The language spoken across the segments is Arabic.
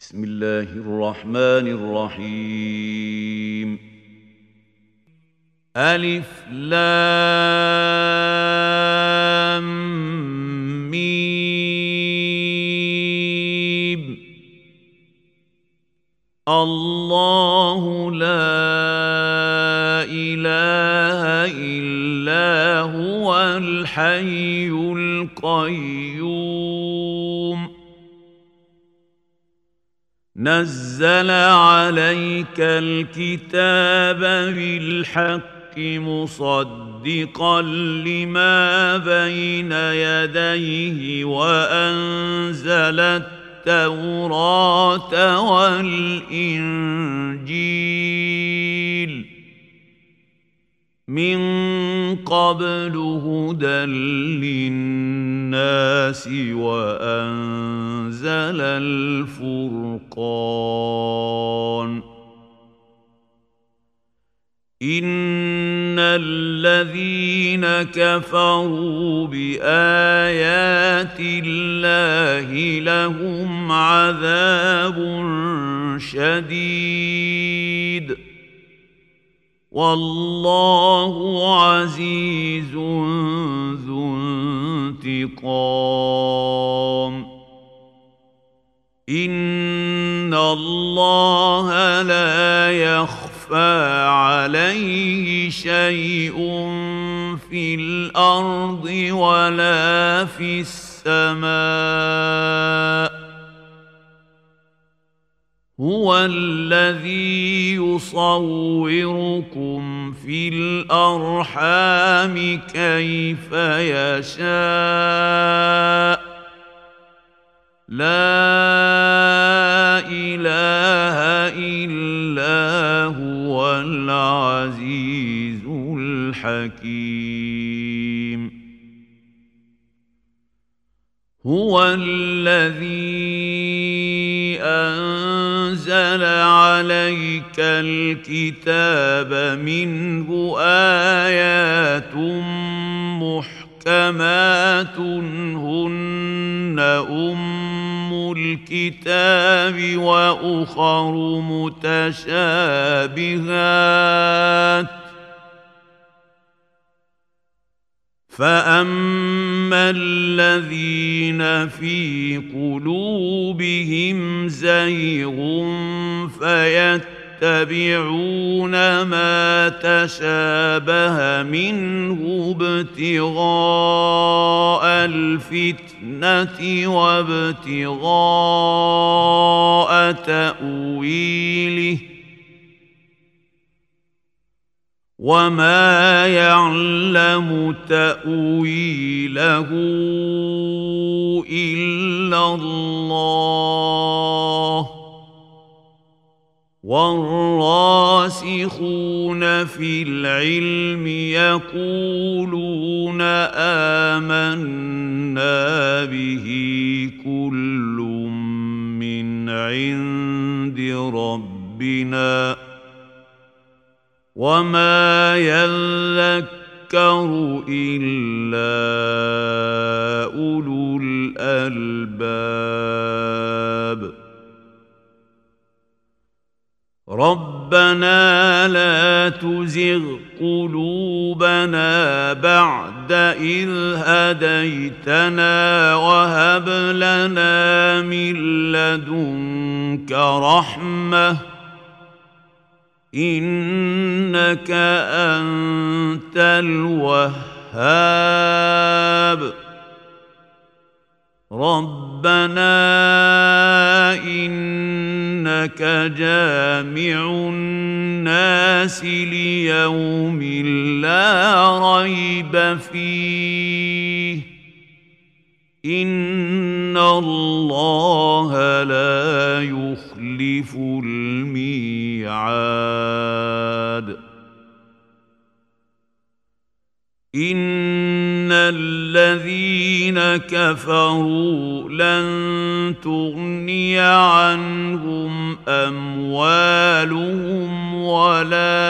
بسم الله الرحمن الرحيم. ألف لام ميم. الله لا إله إلا هو الحي القيوم. نزل عليك الكتاب بالحق مصدقا لما بين يديه وأنزل التوراة والإنجيل من قبل هدى للناس وأنزل الفرقان. إن الذين كفروا بآيات الله لهم عذاب شديد والله عزيز ذو انتقام. إن الله لا يخفى عليه شيء في الأرض ولا في السماء. هو الذي يصوركم في الأرحام كيف يشاء. لا إله إلا هو العزيز الحكيم. هو الذي أنزل عليك الكتاب منه آيات محكمات هن أم الكتاب وأخر متشابهات. فأما الذين في قلوبهم زيغ فيتبعون ما تشابه منه ابتغاء الفتنة وابتغاء تأويله وما يعلم تأويله إلا الله والراسخون في العلم يقولون آمنا به كل من عند ربنا وما يذكر إلا أولو الألباب. ربنا لا تزغ قلوبنا بعد إذ هديتنا وهب لنا من لدنك رحمة إنك أنت الوهاب. ربنا إنك جامع الناس ليوم لا ريب فيه إن الله لا يخلف الميعاد. إن الذين كفروا لن تغني عنهم أموالهم ولا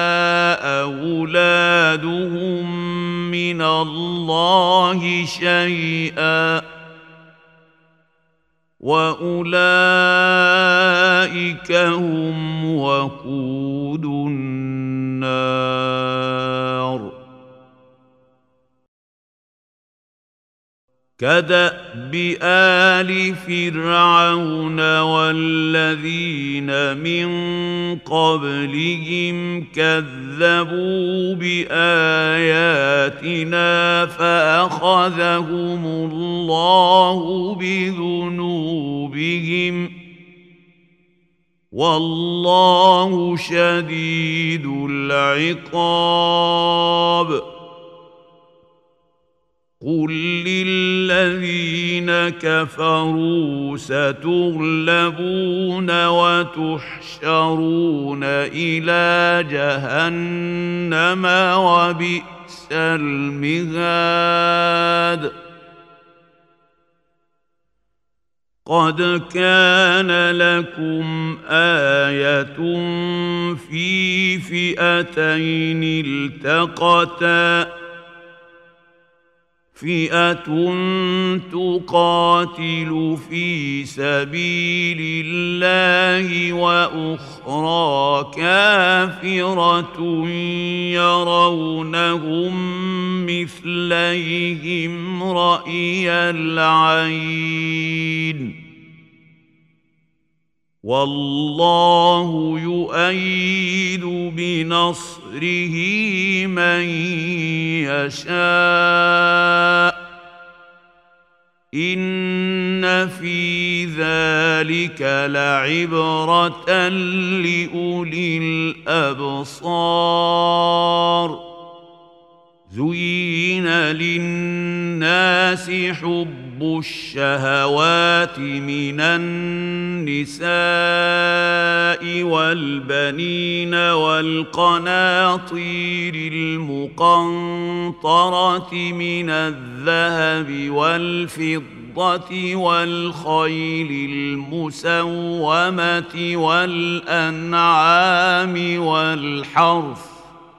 أولادهم من الله شيئا وأولئك أولئك هم وقود النار كدأب آل فرعون والذين من قبلهم كذبوا بآياتنا فأخذهم الله بذنوبهم والله شديد العقاب قل للذين كفروا ستغلبون وتحشرون إلى جهنم وبئس المهاد قد كان لكم آية في فئتين التقتا فئة تقاتل في سبيل الله وأخرى كافرة يرونهم مثليهم رأي العين والله يؤيد بنصره من يشاء إن في ذلك لعبرة لأولي الأبصار زين للناس حب الشهوات من النساء والبنين والقناطير المقنطرة من الذهب والفضة والخيل المسومة والأنعام والحرث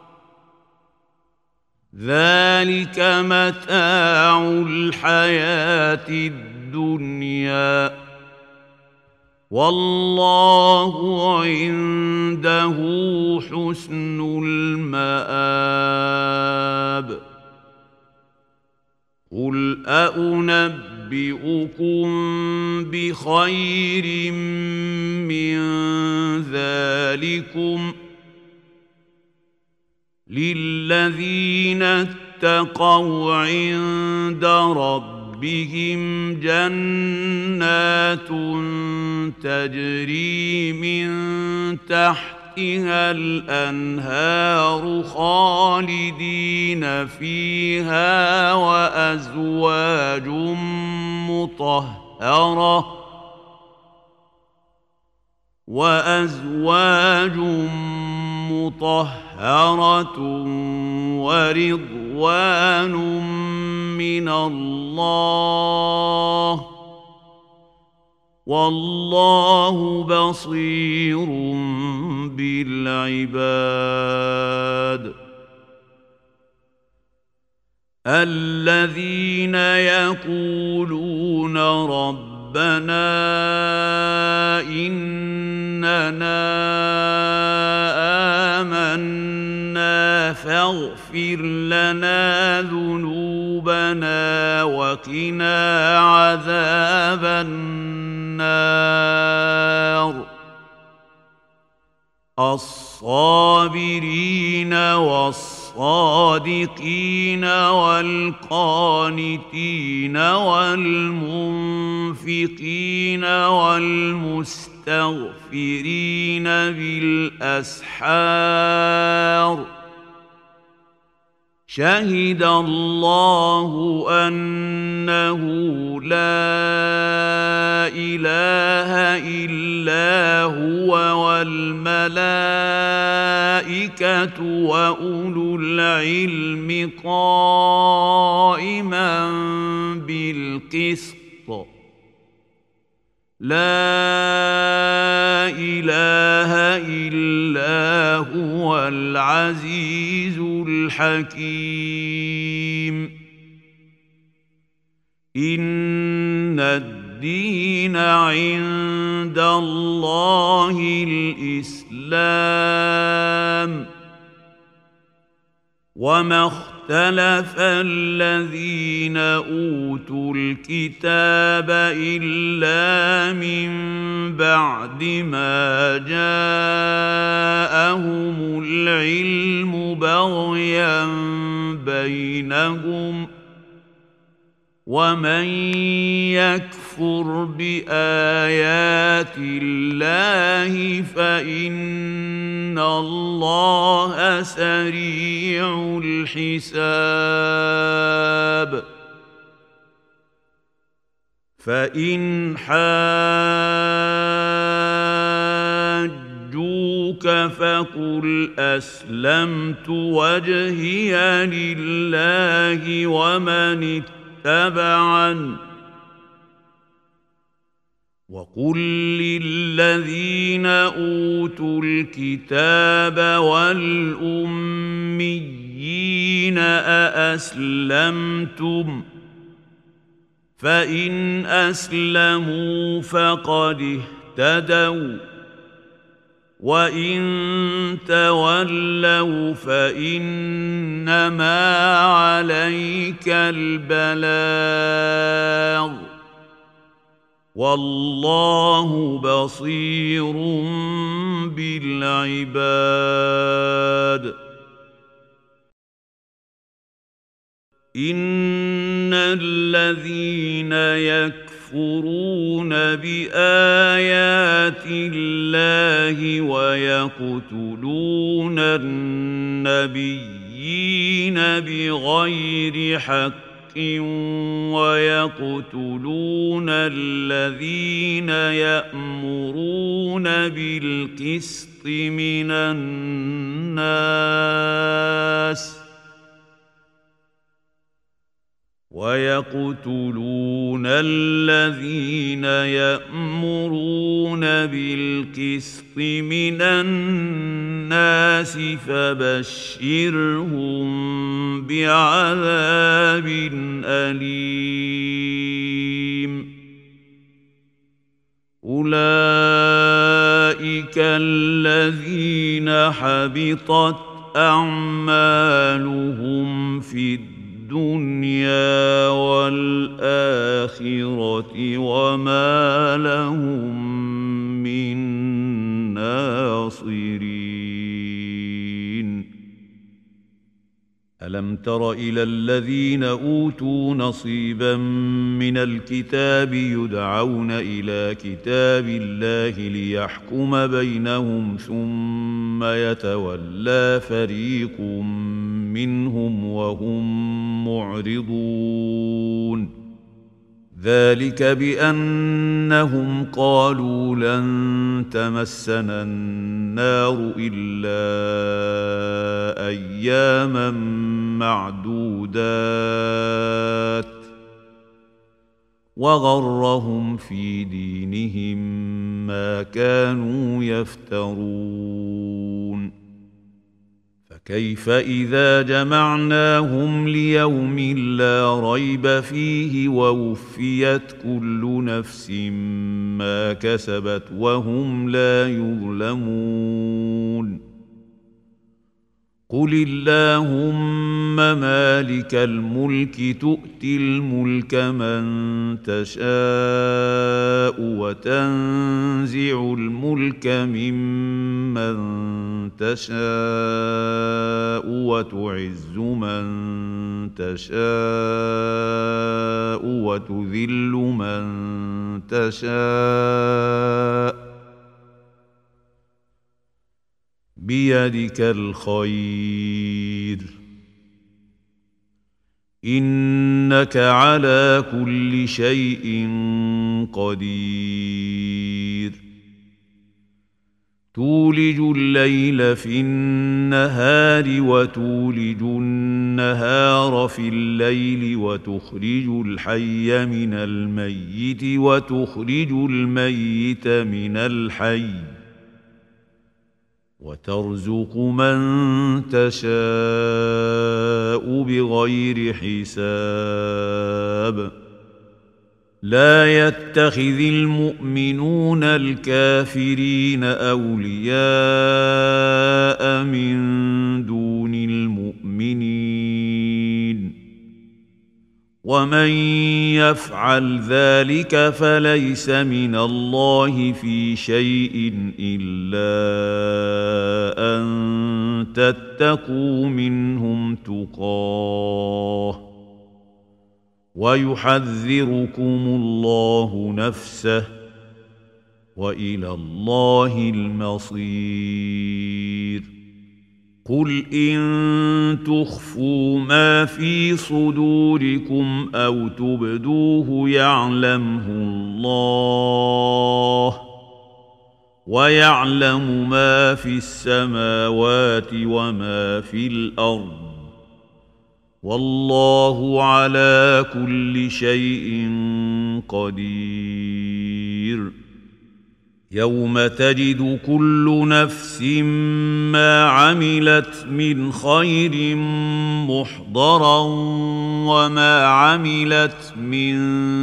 ذلك متاع الحياة الدنيا والله عنده حسن المآب قل أنبئكم بخير من ذلكم للذين اتقوا عند ربهم جنات تجري من تحتها الأنهار خالدين فيها وأزواج مطهرة ورضوان من الله والله بصير بالعباد الذين يقولون ربنا إننا آمنا فاغفر لنا ذنوبنا وقنا عذاب النار الصابرين والصادقين والقانتين والمنفقين والمستغفرين بالأسحار شهد الله أنه لا إله إلا هو والملائكة وأولو العلم قائما بالقسط لا إله إلا هو العزيز الحكيم إن الدين الدين عند الله الإسلام وما اختلف الذين أوتوا الكتاب إلا من بعد ما جاءهم العلم بغيا بينهم ومن يكفر بآيات الله فإن الله سريع الحساب فإن حاجوك فقل أسلمت وجهي لله ومن اتبعن وقل للذين أوتوا الكتاب والأميين أأسلمتم فإن أسلموا فقد اهتدوا وإن تولوا فإنما عليك البلاغ والله بصير بالعباد إن الذين يكفرون بآيات الله ويقتلون النبيين بغير حق ويقتلون الذين يأمرون بالقسط من الناس ويقتلون الذين يأمرون بالقسط من الناس فبشرهم بعذاب أليم أولئك الذين حبطت أعمالهم في الدنيا والآخرة وما لهم من ناصرين ألم تر إلى الذين أوتوا نصيبا من الكتاب يدعون إلى كتاب الله ليحكم بينهم ثم يتولى فريق منهم وهم معرضون ذلك بأنهم قالوا لن تمسنا النار إلا أياما معدودات وغرهم في دينهم ما كانوا يفترون فكيف إذا جمعناهم ليوم لا ريب فيه ووفيت كل نفس ما كسبت وهم لا يظلمون قل اللهم مالك الملك تؤتي الملك من تشاء وتنزع الملك ممن تشاء وتعز من تشاء وتذل من تشاء بيدك الخير إنك على كل شيء قدير تولج الليل في النهار وتولج النهار في الليل وتخرج الحي من الميت وتخرج الميت من الحي وترزق من تشاء بغير حساب لا يتخذ المؤمنون الكافرين أولياء من دون المؤمنين ومن يفعل ذلك فليس من الله في شيء إلا أن تتقوا منهم تقاه ويحذركم الله نفسه وإلى الله المصير قل إن تخفوا ما في صدوركم أو تبدوه يعلمه الله ويعلم ما في السماوات وما في الأرض والله على كل شيء قدير يوم تجد كل نفس ما عملت من خير محضرا وما عملت من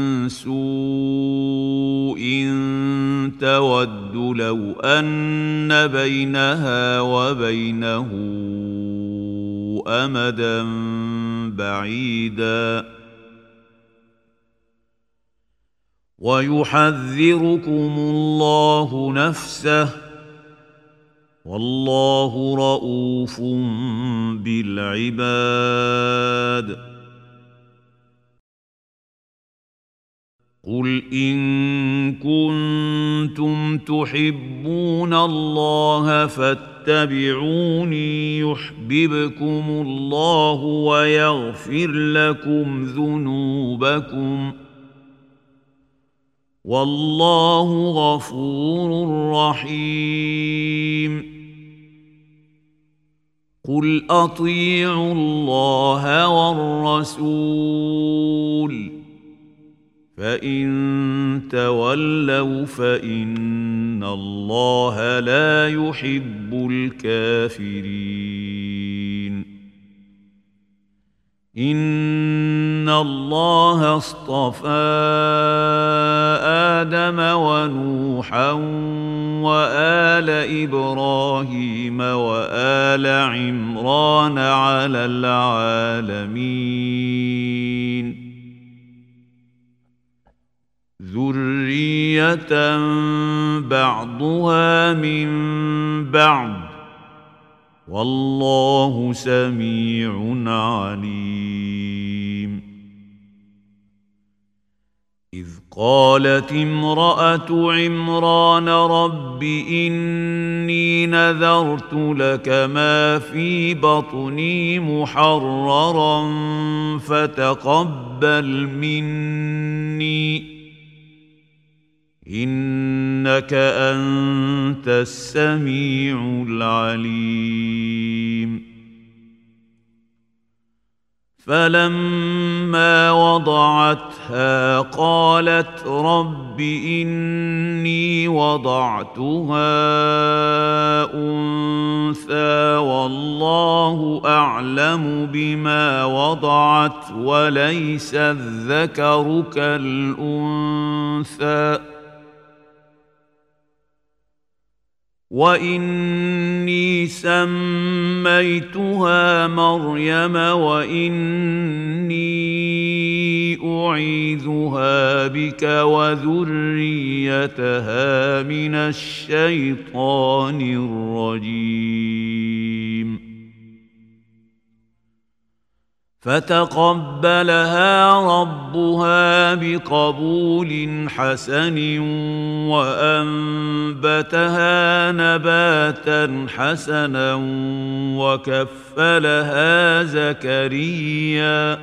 سوء تود لو أن بينها وبينه أمدا بعيدا ويحذركم الله نفسه والله رؤوف بالعباد قل إن كنتم تحبون الله فاتبعوني يحببكم الله ويغفر لكم ذنوبكم والله غفور رحيم قل أطيعوا الله والرسول فإن تولوا فإن الله لا يحب الكافرين إن الله اصطفى آدم ونوحا وآل إبراهيم وآل عمران على العالمين ذرية بعضها من بعض والله سميع عليم إذ قالت امرأة عمران رب إني نذرت لك ما في بطني محررا فتقبل مني إنك أنت السميع العليم فلما وضعتها قالت رب إني وضعتها أنثى والله أعلم بما وضعت وليس الذكر كالأنثى وإني سميتها مريم وإني أعيذها بك وذريتها من الشيطان الرجيم فتقبلها ربها بقبول حسن وأنبتها نباتا حسنا وكفلها زكريا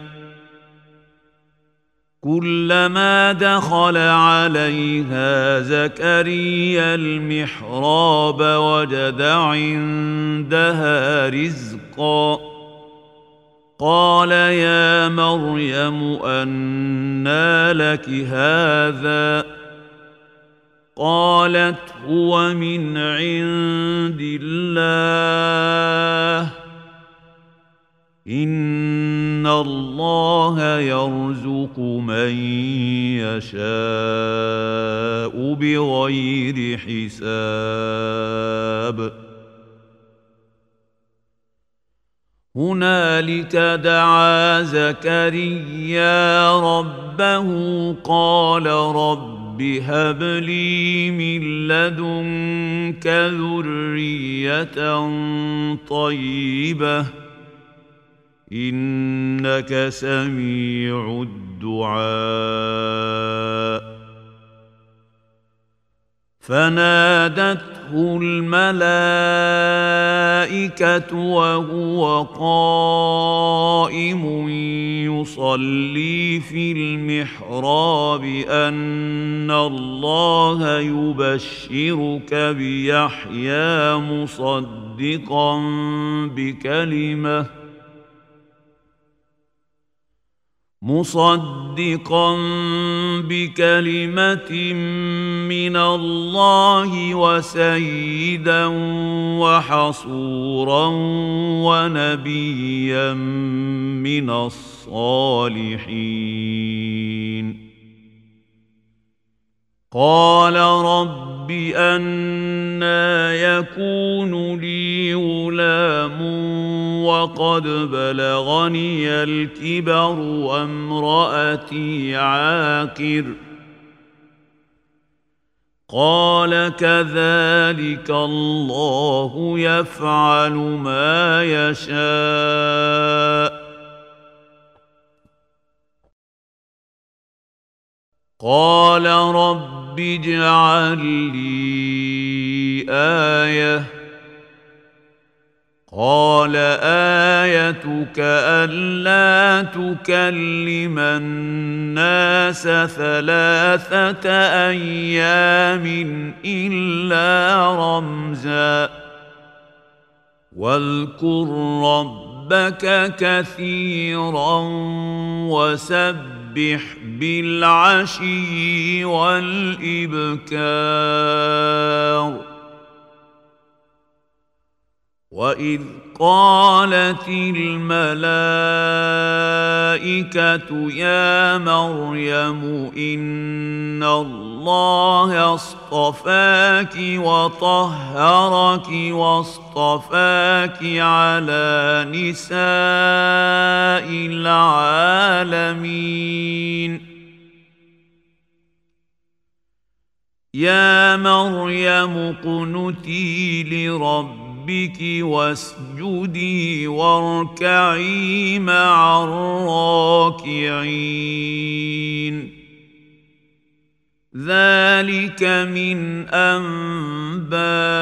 كلما دخل عليها زكريا المحراب وجد عندها رزقا قال يا مريم أنى لك هذا قالت هو من عند الله إن إن الله يرزق من يشاء بغير حساب هنالك دعا زكريا ربه قال رب هب لي من لدنك ذرية طيبة إنك سميع الدعاء فنادته الملائكة وهو قائم يصلي في المحراب أن الله يبشرك بيحيى مصدقا بكلمة من الله وسيدا وحصورا ونبيا من الصالحين قال رب أنى يكون لي غلام وقد بلغني الكبر وامرأتي عاقر قال كذلك الله يفعل ما يشاء قال رب اجعل لي آية قال آيتك ألا تكلم الناس 3 أيام إلا رمزا واذكر ربك كثيرا وسبح بالعشي والإبكار وإذ قالت الملائكة يا مريم إن الله اصطفاك وطهرك واصطفاك على نساء العالمين يا مريم اقنتي لربك واسجدي واركعي مع الراكعين ذلك من أنباء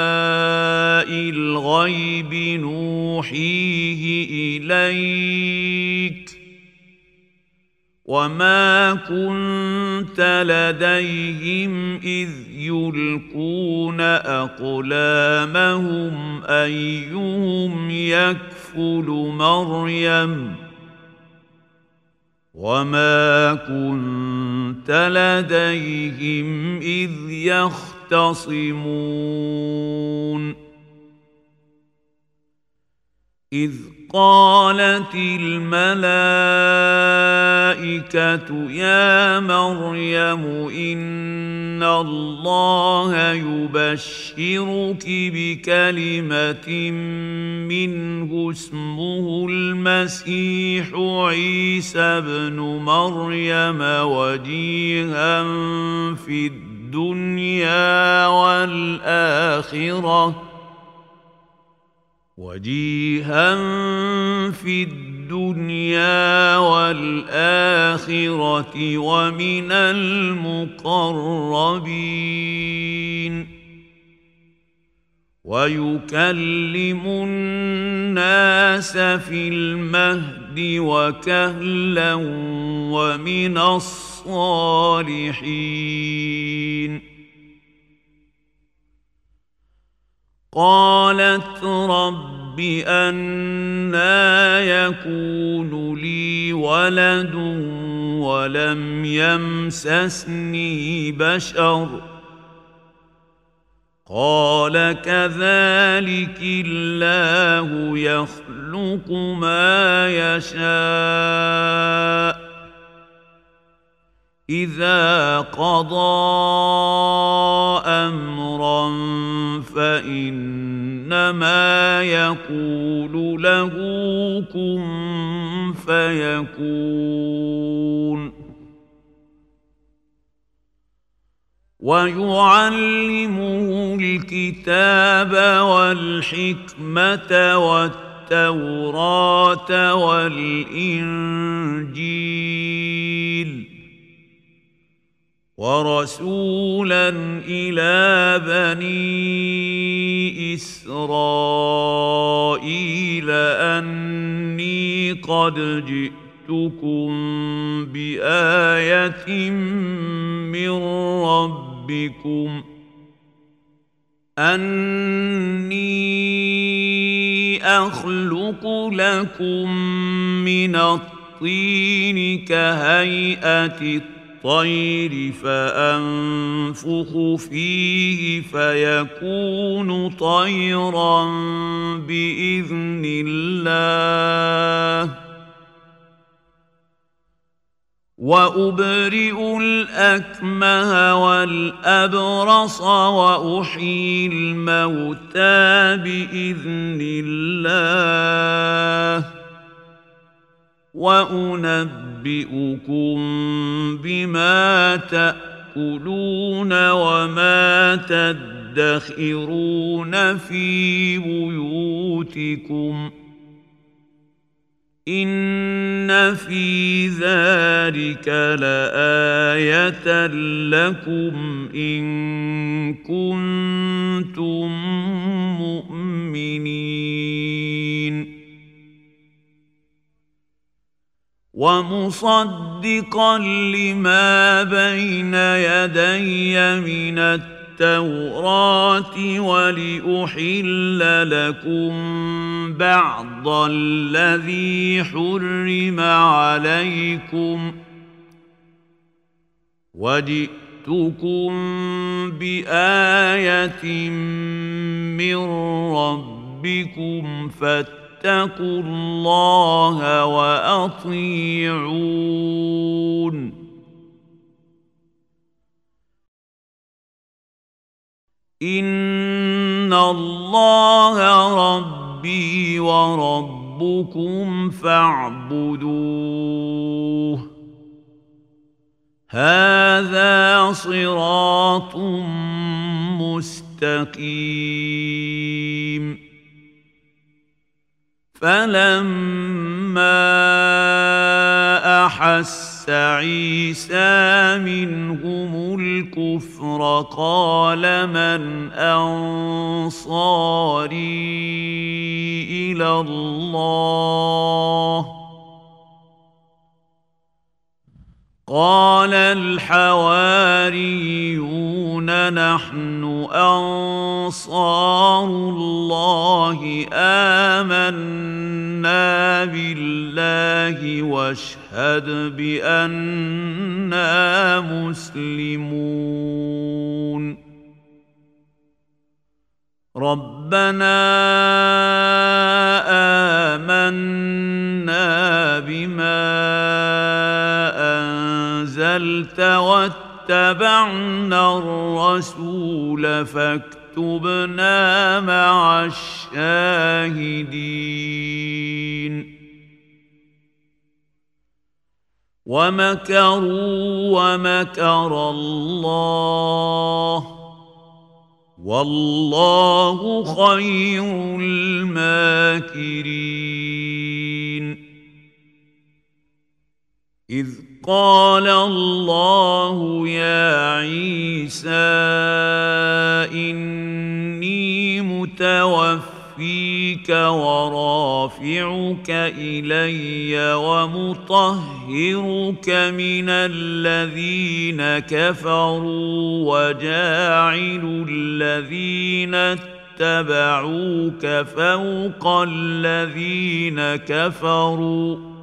الغيب نوحيه إليك وما كنت لديهم إذ يلقون أقلامهم أيهم يكفل مريم وما كنت لديهم إذ يختصمون إذ قالت الملائكة يا مريم إن الله يبشرك بكلمة منه اسمه المسيح عيسى ابن مريم وجيها في الدنيا والآخرة ومن المقربين ويكلم الناس في المهد وكهلا ومن الصالحين قالت رب أنى يكون لي ولد ولم يمسسني بشر قال كذلك الله يخلق ما يشاء إذا قضى أمرا فإنما يقول له كن فيكون ويعلمه الكتاب والحكمة والتوراة والإنجيل ورسولا إلى بني إسرائيل أني قد جئتكم بآية من ربكم أني أخلق لكم من الطين كهيئة الطير فأنفخ فيه فيكون طيرا بإذن الله وأبرئ الأكمه والأبرص وأحيي الموتى بإذن الله وأنبئكم بما تأكلون وما تدخرون في بيوتكم إن في ذلك لآية لكم إن كنتم مؤمنين ومصدقا لما بين يدي من التوراة ولأحل لكم بعض الذي حرم عليكم وجئتكم بآية من ربكم فاتقوا الله وأطيعون إن الله ربي وربكم فاعبدوه هذا صراط مستقيم فلما أحس عيسى منهم الكفر قال من أنصاري إلى الله قال الحواريون نحن أنصار الله آمنا بالله واشهد بأننا مسلمون ربنا آمنا بما أنزلت واتبعنا الرسول فاكتبنا مع الشاهدين ومكروا ومكر الله والله خير الماكرين إذ قال الله يا عيسى إني متوفيك ورافعك إلي ومطهرك من الذين كفروا وجاعل الذين اتبعوك فوق الذين كفروا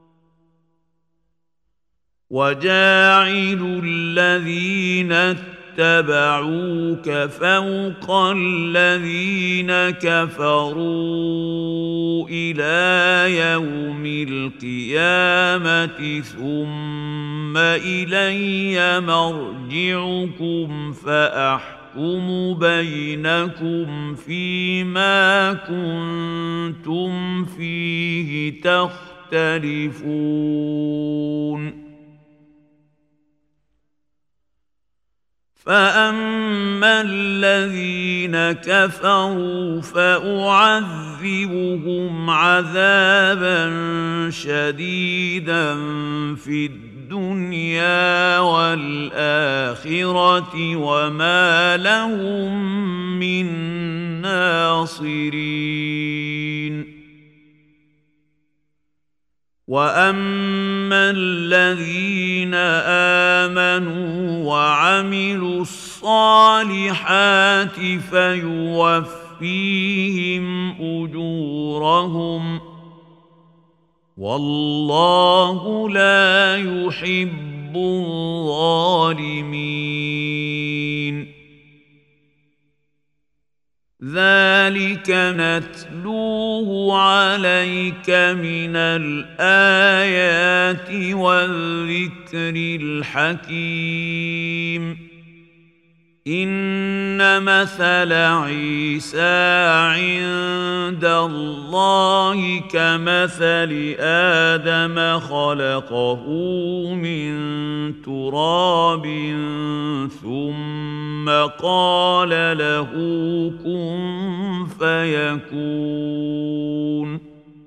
وجاعل الذين اتبعوك فوق الذين كفروا إلى يوم القيامة ثم إلي مرجعكم فأحكم بينكم فيما كنتم فيه تختلفون فأما الذين كفروا فأعذبهم عذابا شديدا في الدنيا والآخرة وما لهم من ناصرين وأما الذين آمنوا وعملوا الصالحات فيوفيهم أجورهم والله لا يحب الظالمين ذلك نتلوه عليك من الآيات والذكر الحكيم إن مثل عيسى عند الله كمثل آدم خلقه من تراب ثم قال له كن فيكون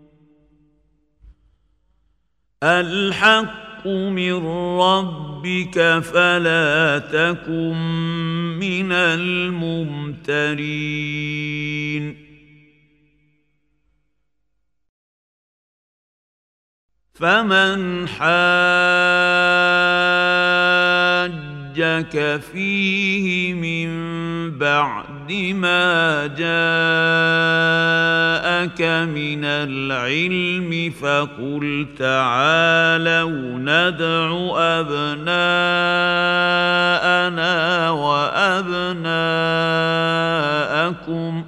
الحق من ربك فلا تكن من الممترين فمن حاجك فيه من بعد ما جاءك من العلم فقل تعالوا ندع أبناءنا وأبناءكم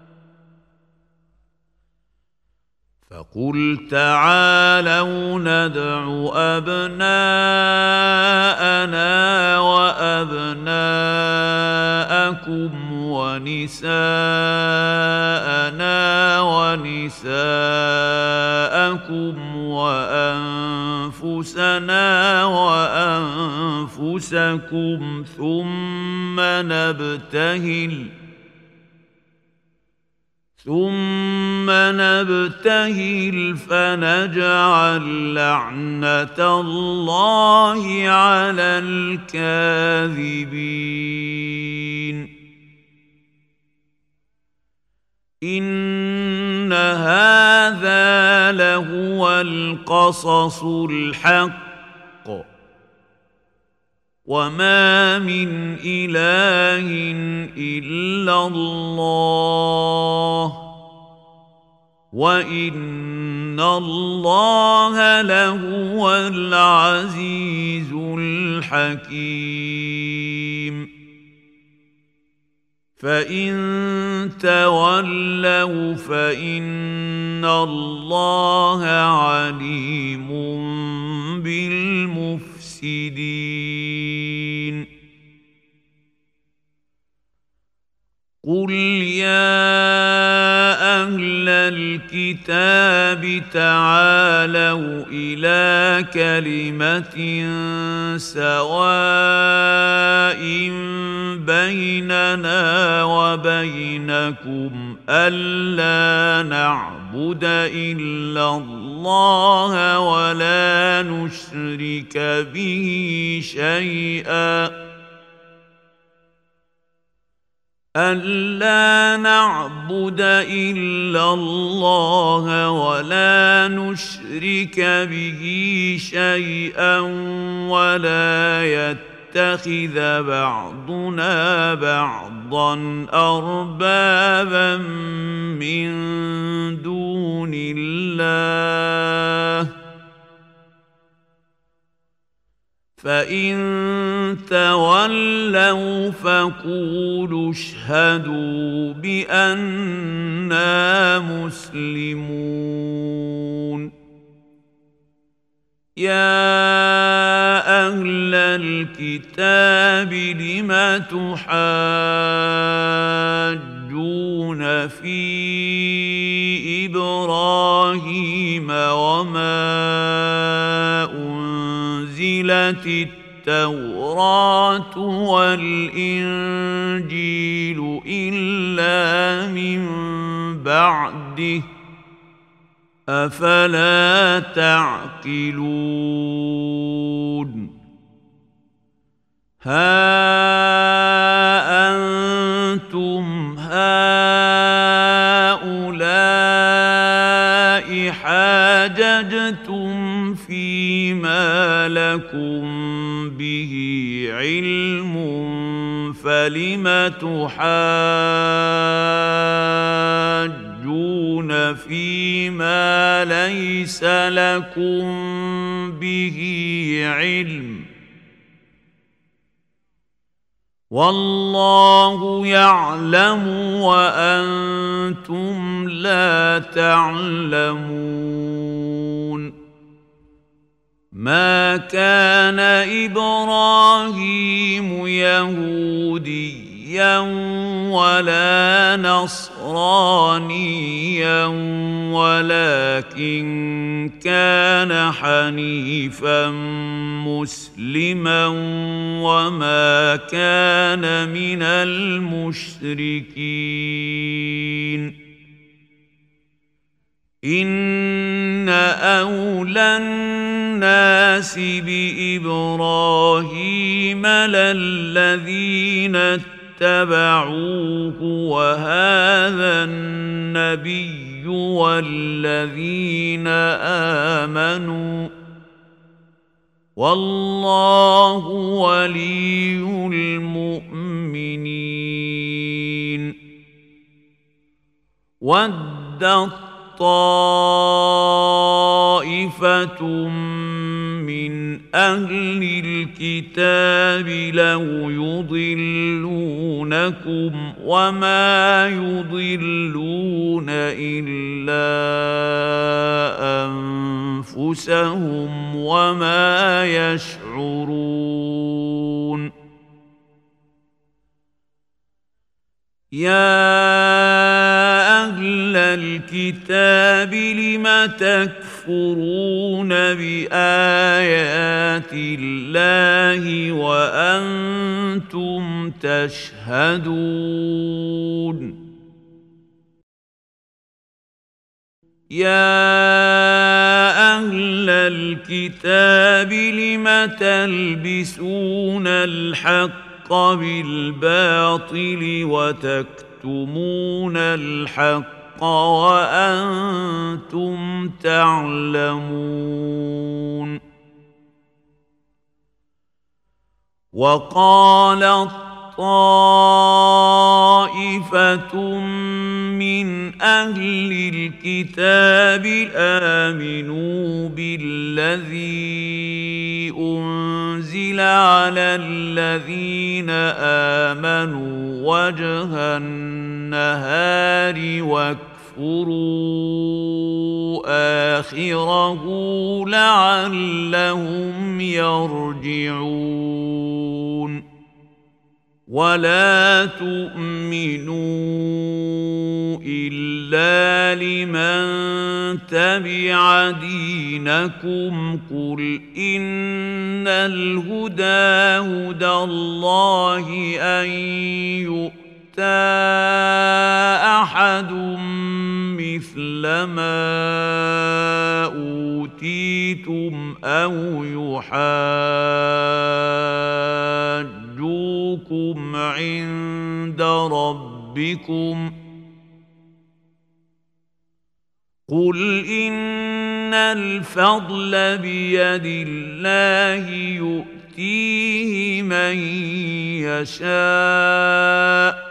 ونساءنا ونساءكم وأنفسنا وأنفسكم ثم نبتهل فنجعل لعنة الله على الكاذبين إن هذا لهو القصص الحق وما من إله إلا الله وإن الله لهو العزيز الحكيم فإن تولوا فإن الله عليم بالمفسدين قل يا أهل الكتاب تعالوا إلى كلمة سواء بيننا وبينكم ألا نعبد إلا الله ولا نشرك به شيئا ألا نعبد إلا الله ولا نشرك به شيئا ولا يتخذ بعضنا بعضا أربابا من دون الله فإن تولوا فقولوا اشهدوا بأننا مسلمون. يا أهل الكتاب لم تحاجون في إبراهيم وما أنزلت التوراة والإنجيل إلا من بعده أفلا تعقلون. ها أنتم هؤلاء حاججتم فيما لكم به علم فلم تحاجون فيما ليس لكم به علم والله يعلم وأنتم لا تعلمون. ما كان إبراهيم يهوديا ولا نصرانيا ولكن كان حنيفا مسلما وما كان من المشركين. إن أولى الناس بإبراهيم للذين اتبعوه وهذا النبي والذين آمنوا والله ولي المؤمنين. ودت طائفة من أهل الكتاب لو يضلونكم وما يضلون إلا أنفسهم وما يشعرون. يا أهل الكتاب لم تكفرون بآيات الله وأنتم تشهدون. يا أهل الكتاب لم تلبسون الحق بالباطل وتكتمون الحق وأنتم تعلمون. وقالت طائفة من أهل الكتاب آمنوا بالذي أنزل على الذين آمنوا وجه النهار واكفروا آخره لعلهم يرجعون. ولا تؤمنوا إلا لمن تبع دينكم قل إن الهدى هدى الله أن يؤتى أحد مثل ما أوتيتم أو يحاجوكم عند ربكم قل إن الفضل بيد الله يؤتيه من يشاء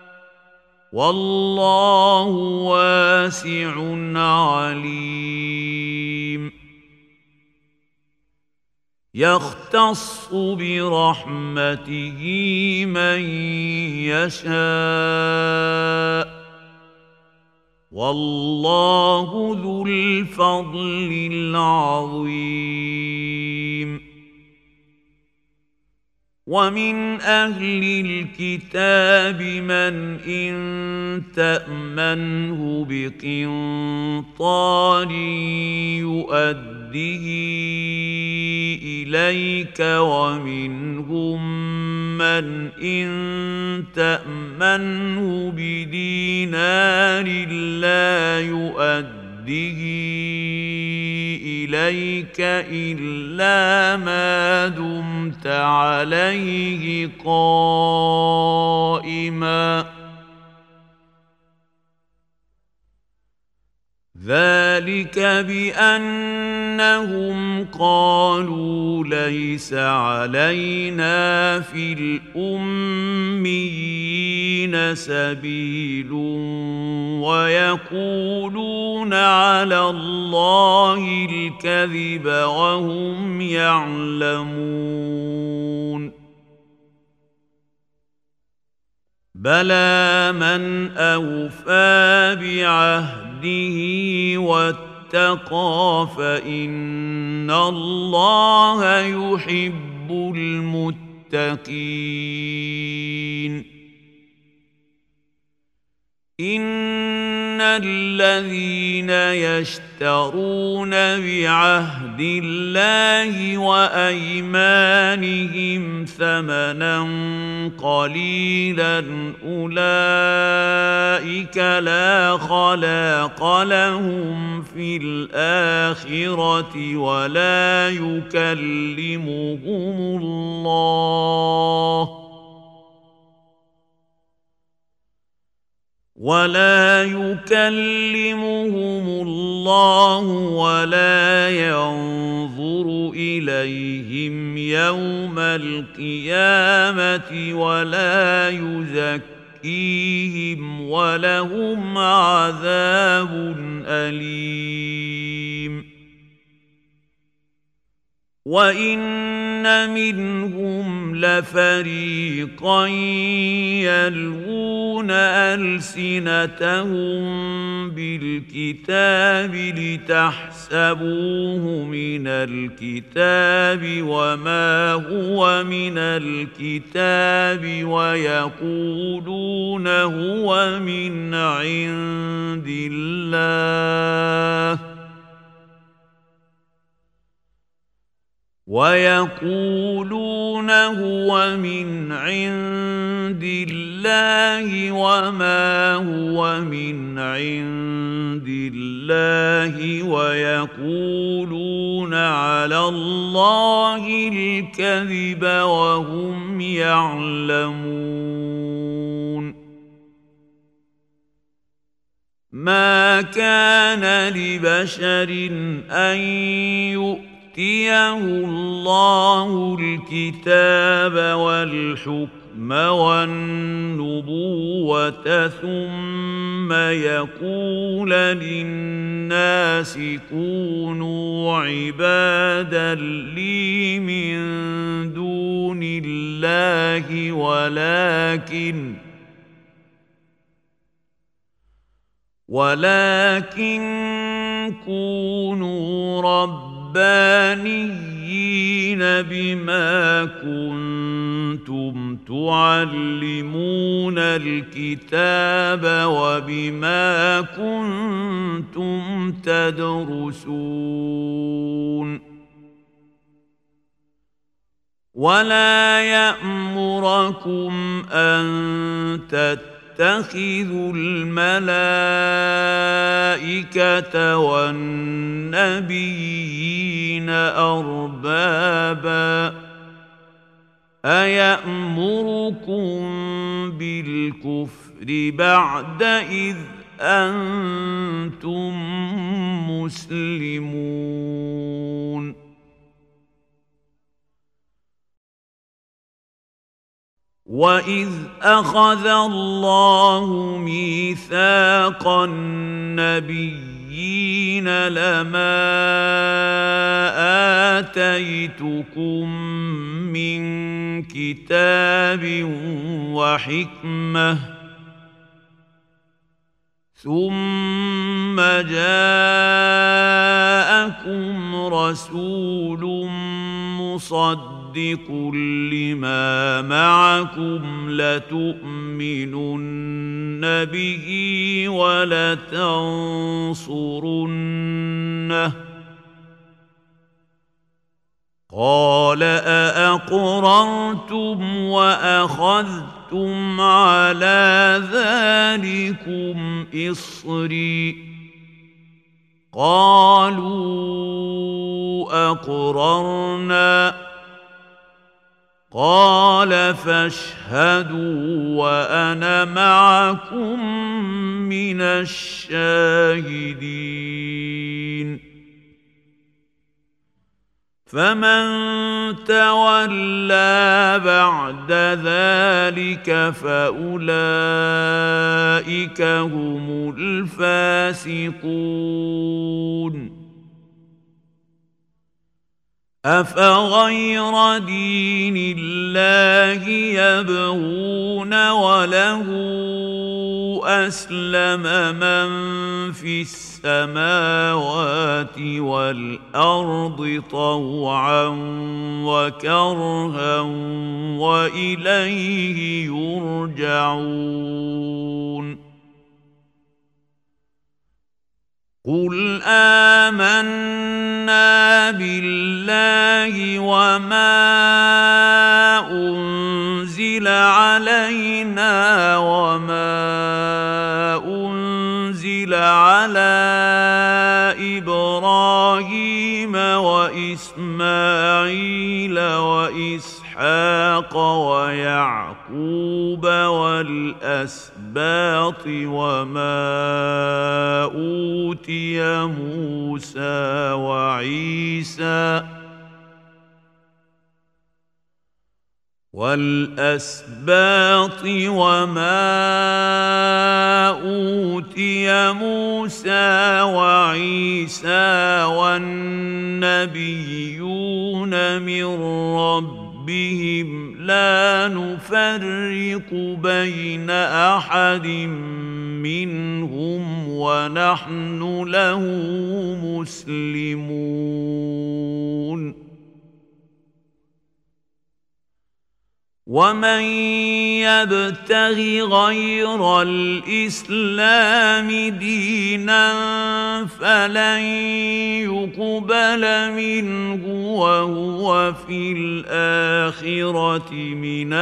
والله واسع عليم. يختص برحمته من يشاء والله ذو الفضل العظيم ومن أهل الكتاب من إن تأمنه بقنطار يؤده إليك ومنهم من إن تأمنه بدينار لا يؤده إليك إلا ما دمت عليه قائما ذلك بأنهم قالوا ليس علينا في الأميين سبيل ويقولون على الله الكذب وهم يعلمون بلى من أوفى بعهده واتقى فإن الله يحب المتقين إن الذين يشترون بعهد الله وأيمانهم ثمنا قليلا أولئك لا خلاق لهم في الآخرة ولا يكلمهم الله ولا ينظر إليهم يوم القيامة ولا يزكيهم ولهم عذاب أليم وإن منهم لفريقا يلوون ألسنتهم بالكتاب لتحسبوه من الكتاب وما هو من الكتاب ويقولون هو من عند الله وما هو من عند الله ويقولون على الله الكذب وهم يعلمون ما كان لبشر أن يؤتيه الله الكتاب والحكم والنبوة ثم يقول للناس كونوا عبادا لي من دون الله ولكن كونوا ربانيين بما كنتم تعلمون الكتاب وبما كنتم تدرسون ولا يأمركم أن تتخذوا الملائكة والنبيين أربابا أيأمركم بالكفر بعد إذ أنتم مسلمون وَإِذْ أَخَذَ اللَّهُ مِيثَاقَ النَّبِيِّينَ النبيين لما آتيتكم من كتاب وحكمة ثم جاءكم رسول مصدق لما معكم لتؤمنن به ولتنصرنه قال أأقررتم وأخذتم على ذلكم إصري قالوا أقررنا قال فاشهدوا وأنا معكم من الشاهدين فمن تولى بعد ذلك فأولئك هم الفاسقون أفغير دين الله يبغون وله أسلم من في السماوات والأرض طوعا وكرها وإليه يرجعون قل آمنا بالله وما أنزل علينا وما أنزل على إبراهيم وإسماعيل وإسحاق ويعقوب والأسباط وما أوتي موسى وعيسى والنبيون من ربهم لا نفرق بين أحد منهم ونحن له مسلمون ومن يبتغ غير الإسلام دينا فلن يقبل منه وهو في الآخرة من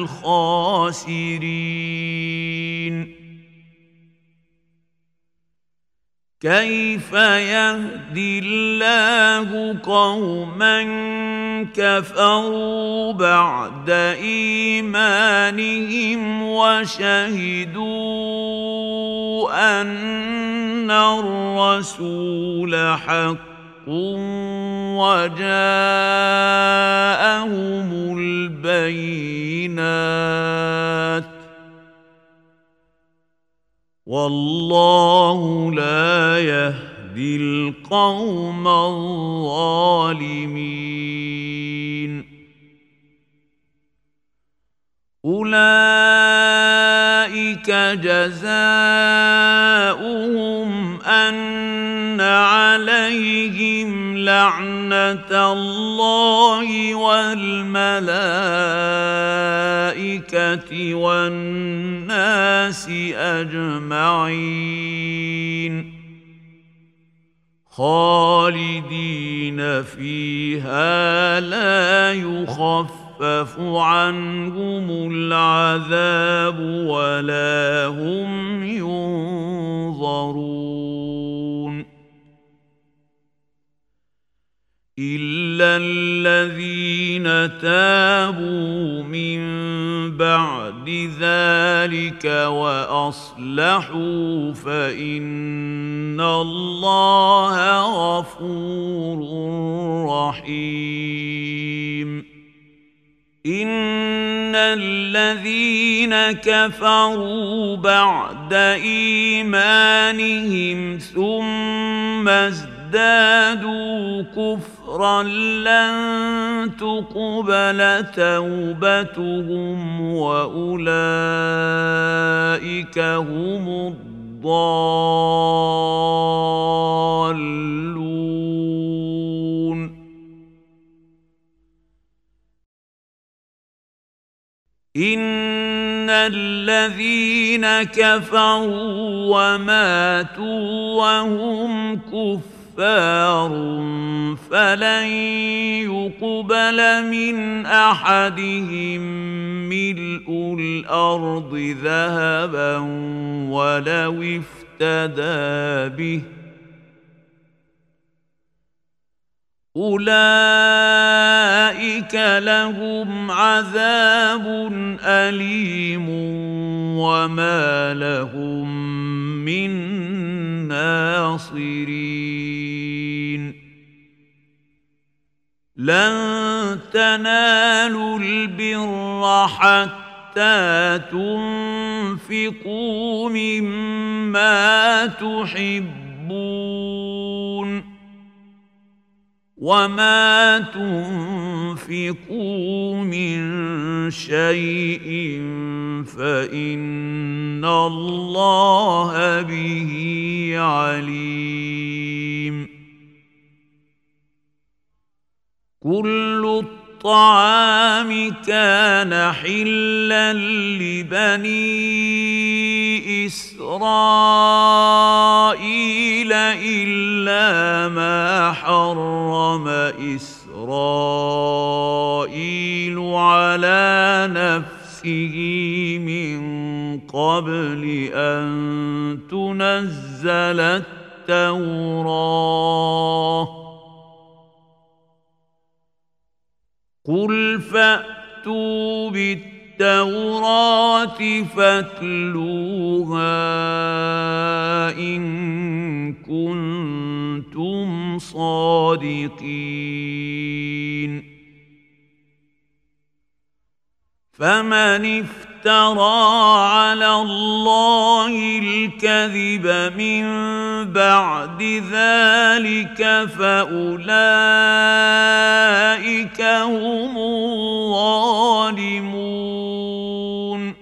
الخاسرين كيف يهدي الله قوما كفروا بعد إيمانهم وشهدوا أن الرسول حق وجاءهم البينات والله لا يهدي القوم الظالمين أولئك جزاؤهم أن عليهم لعنة الله والملائكة والناس أجمعين خالدين فيها لا يخفف عنهم العذاب ولا هم ينظرون إلا الذين تابوا من بعد ذلك وأصلحوا فإن الله غفور رحيم الذين كفروا بعد إيمانهم ثم ازدادوا كفرا لن تقبل توبتهم وأولئك هم الضالون. إن الذين كفروا وماتوا وهم كفار فلن يقبل من أحدهم ملء الأرض ذهبا ولو افتدى به أولئك لهم عذاب أليم وما لهم من ناصرين. لن تنالوا البر حتى تنفقوا مما تحبون وما تنفقوا من شيء فإن الله به عليم. كل الطعام كان حلا لبني إسرائيل إلا ما حرم إسرائيل على نفسه من قبل أن تنزل التوراة. قل فأتوا بالتوراة فاتلوها إن كنتم صادقين. فمن افترى على الله الكذب من بعد ذلك فأولئك هم الظالمون.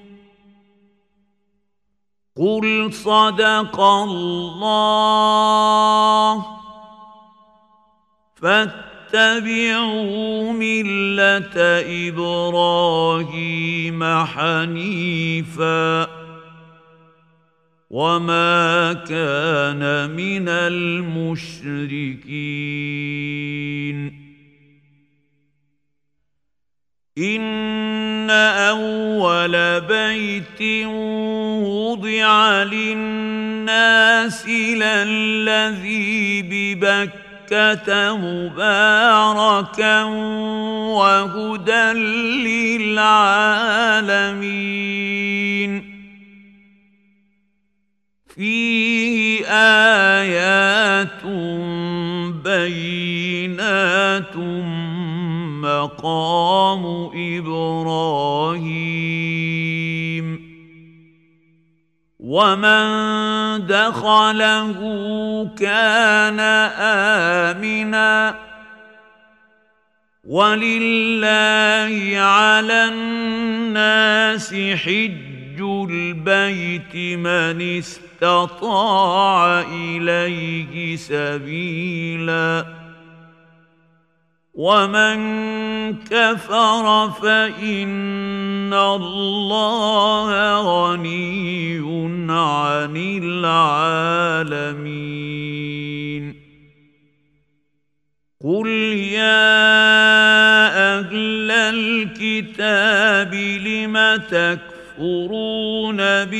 قل صدق الله فاتبعوا ملة إبراهيم حنيفا وما كان من المشركين. إن أول بيت وضع للناس للذي ببكة مباركا وهدى للعالمين. فيه آيات بينات مقام إبراهيم ومن دخله كان آمنا ولله على الناس حج البيت من استطاع إليه سبيلا ومن كفر فإن الله غني عن العالمين. قل يا أهل الكتاب لم تكفرون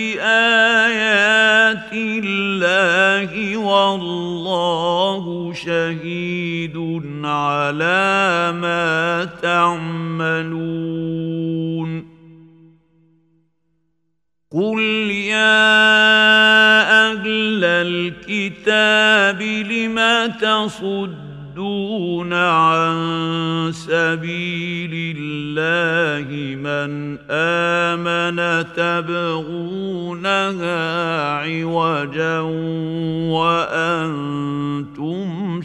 بآيات الله والله شهيد على ما تعملون. قل يا أهل الكتاب لم تصدون عن سبيل الله من من آمن تبغونها عوجا وأنتم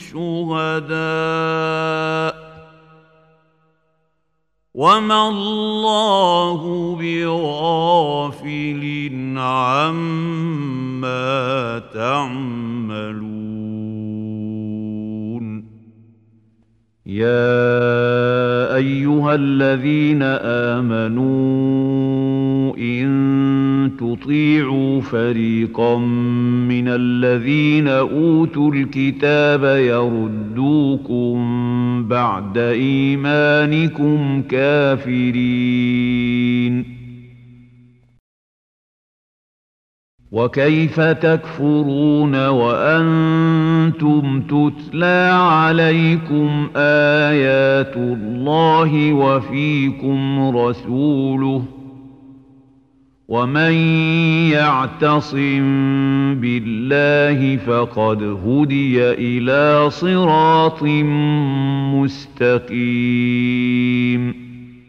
شهداء وما الله بغافل عما تعملون. يا أيها الذين آمنوا إن تطيعوا فريقا من الذين أوتوا الكتاب يردوكم بعد إيمانكم كافرين وكيف تكفرون وأنتم تتلى عليكم آيات الله وفيكم رسوله ومن يعتصم بالله فقد هدي إلى صراط مستقيم.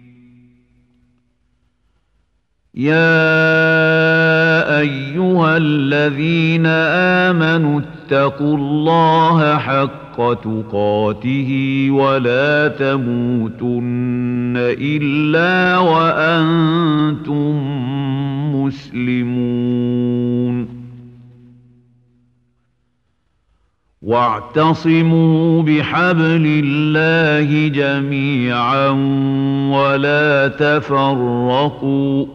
يا أيها الذين آمنوا اتقوا الله حق تقاته ولا تموتن إلا وأنتم مسلمون واعتصموا بحبل الله جميعا ولا تفرقوا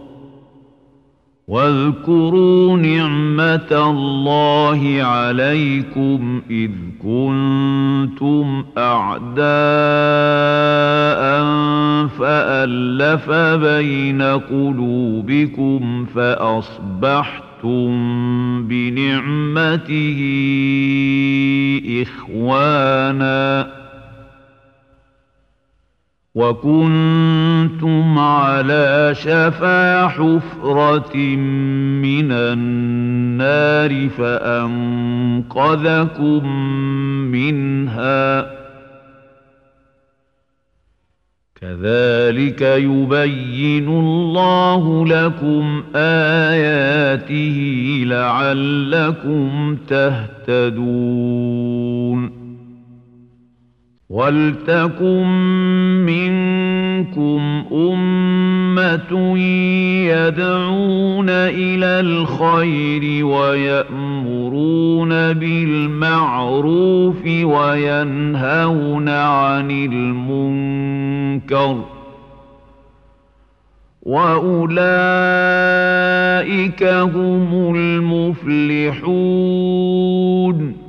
واذكروا نعمة الله عليكم إذ كنتم أعداء فألف بين قلوبكم فأصبحتم بنعمته إخوانا وكنتم على شفا حفرة من النار فأنقذكم منها كذلك يبين الله لكم آياته لعلكم تهتدون. ولتكن منكم أمة يدعون إلى الخير ويأمرون بالمعروف وينهون عن المنكر وأولئك هم المفلحون.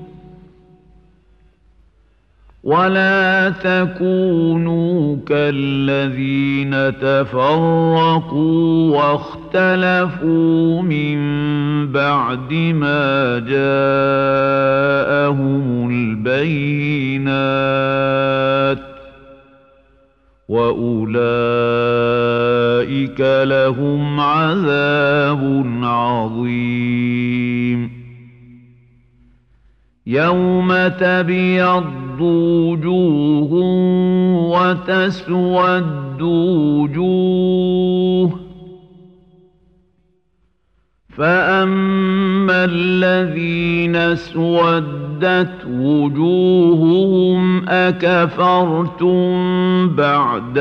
ولا تكونوا كالذين تفرقوا واختلفوا من بعد ما جاءهم البينات وأولئك لهم عذاب عظيم. يوم تبيض وجوه وتسود وجوه فأما الذين اسودت وجوههم أكفرتم بعد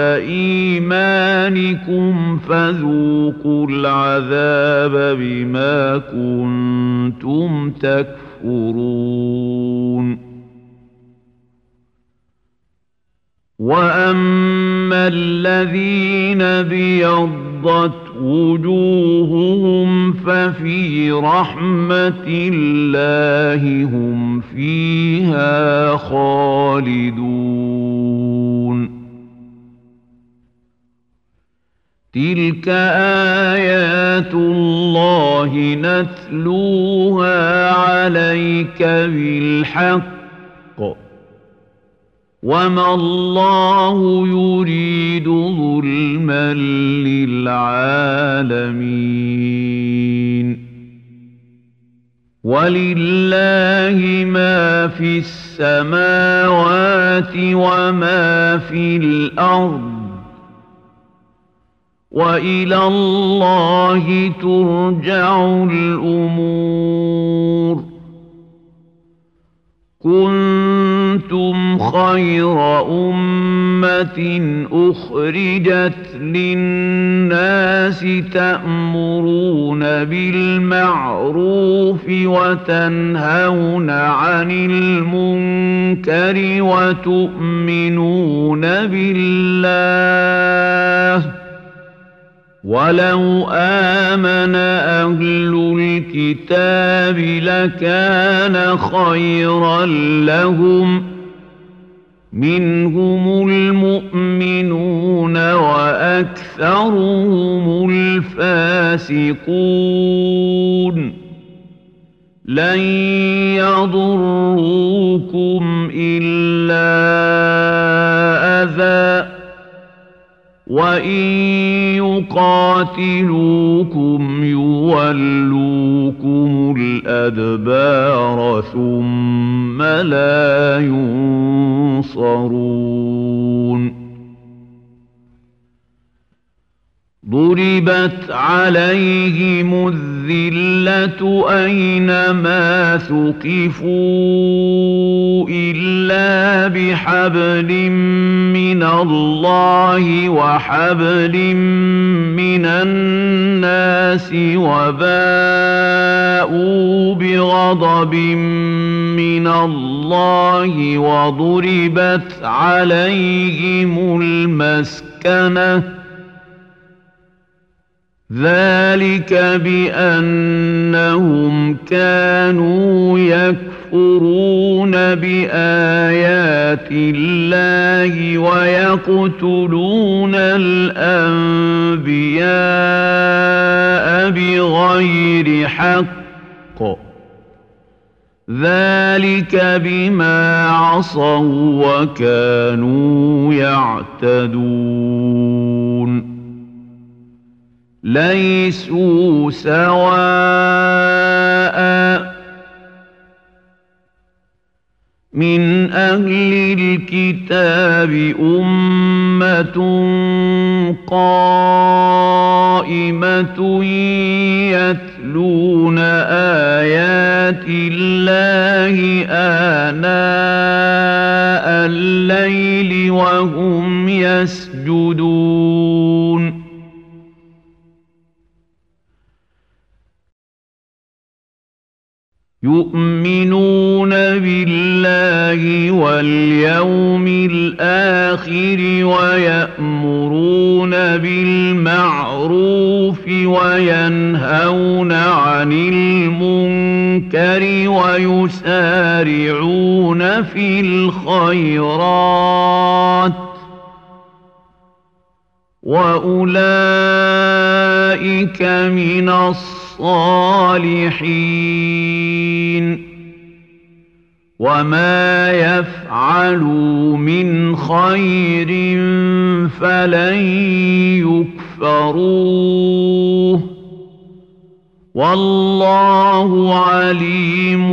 إيمانكم فذوقوا العذاب بما كنتم تكفرون. وأما الذين ابيضت وجوههم ففي رحمة الله هم فيها خالدون. تلك آيات الله نتلوها عليك بالحق وما الله يريد ظلما للعالمين. ولله ما في السماوات وما في الأرض وإلى الله ترجع الأمور كنتم خير أمة أخرجت للناس تأمرون بالمعروف وتنهون عن المنكر وتؤمنون بالله ولو آمن أهل الكتاب لكان خيرا لهم منهم المؤمنون وأكثرهم الفاسقون لن يضروكم إلا أذى وإن يقاتلوكم يولوكم الأدبار ثم لا ينصرون ضربت عليهم الذلة أينما ثقفوا إلا بحبل من الله وحبل من الناس وباءوا بغضب من الله وضربت عليهم المسكنة ذلك بأنهم كانوا يكفرون بآيات الله ويقتلون الأنبياء بغير حق ذلك بما عصوا وكانوا يعتدون ليسوا سواء من أهل الكتاب أمة قائمة يتلون آيات الله آناء الليل وهم يسجدون يؤمنون بالله واليوم الآخر ويأمرون بالمعروف وينهون عن المنكر ويسارعون في الخيرات وأولئك من الصالحين وما يفعلوا من خير فلن يكفروه والله عليم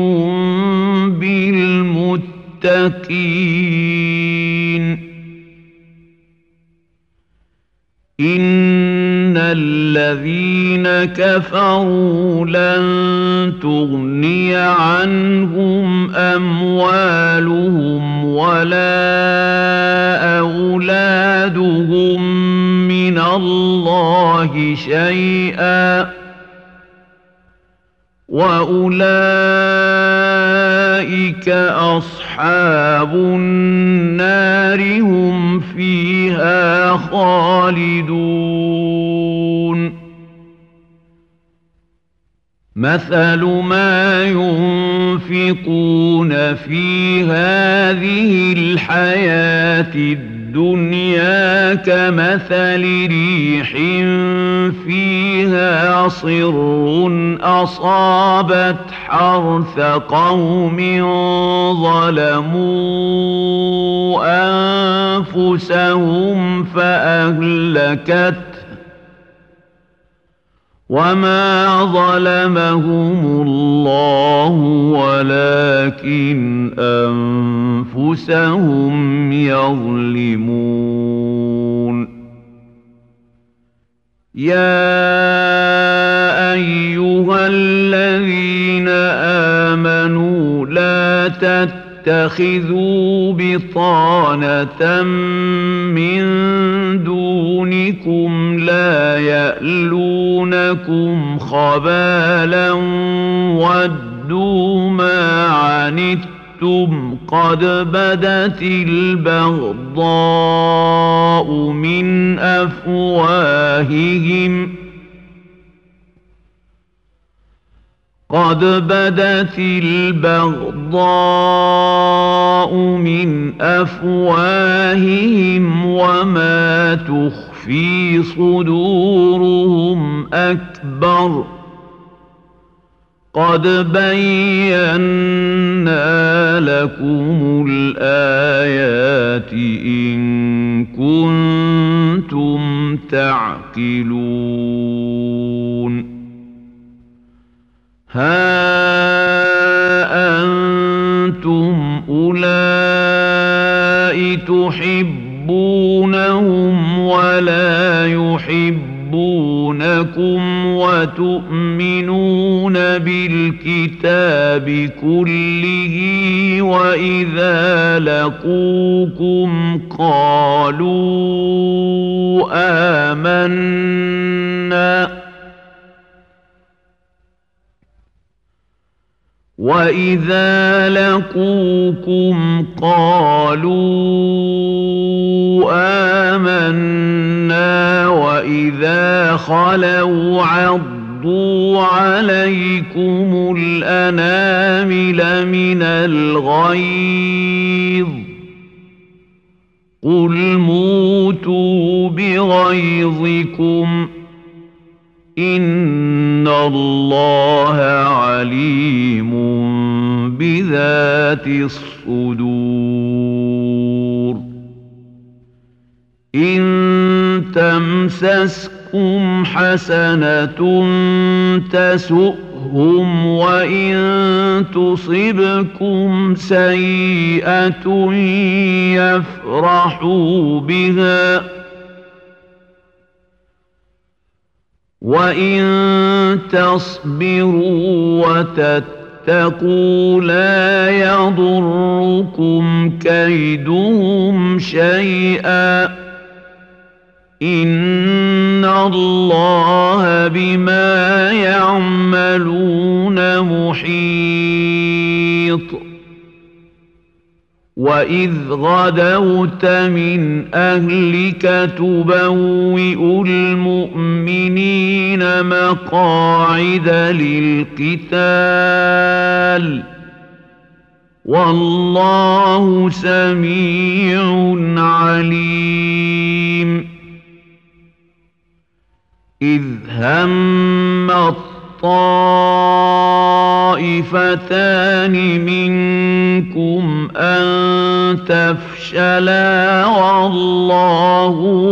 بالمتقين إن الذين كفروا لن تغني عنهم أموالهم ولا أولادهم من الله شيئا وأولئك أصحاب النار هم فيها خالدون مثل ما ينفقون في هذه الحياة الدنيا كمثل ريح فيها صر أصابت حرث قوم ظلموا أنفسهم فأهلكته وما ظلمهم الله ولكن أنفسهم يظلمون يا أيها الذين آمنوا لا تتخذوا بطانة من دونكم لا يألونكم خبالا ودوا ما عنتم قد بدت البغضاء من أفواههم وما تخفي صدورهم أكبر قد بينا لكم الآيات إن كنتم تعقلون ها أنتم أولئك تحبونهم ولا يحبونكم وتؤمنون بالكتاب كله وإذا لقوكم قالوا آمنا وإذا خلوا عضوا عليكم الأنامل من الغيظ قل موتوا بغيظكم إن الله عليم بذات الصدور إن تمسسكم حسنة تسؤهم وإن تصبكم سيئة يفرحوا بها وإن تصبروا وتتقوا لا يضركم كيدهم شيئا إن الله بما يعملون محيط وإذ غدوت من أهلك تبوئ المؤمنين مقاعد للقتال والله سميع عليم إذ هم الطائفتان منكم أن تفشلا والله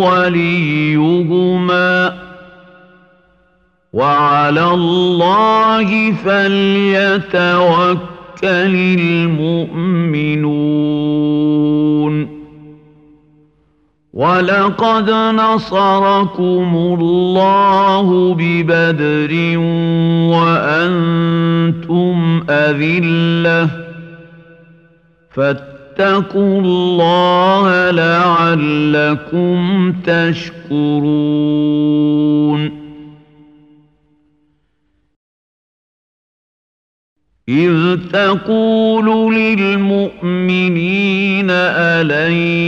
وليهما وعلى الله فليتوكل المؤمنون ولقد نصركم الله ببدر وأنتم أذلة فاتقوا الله لعلكم تشكرون إذ تقول للمؤمنين ألن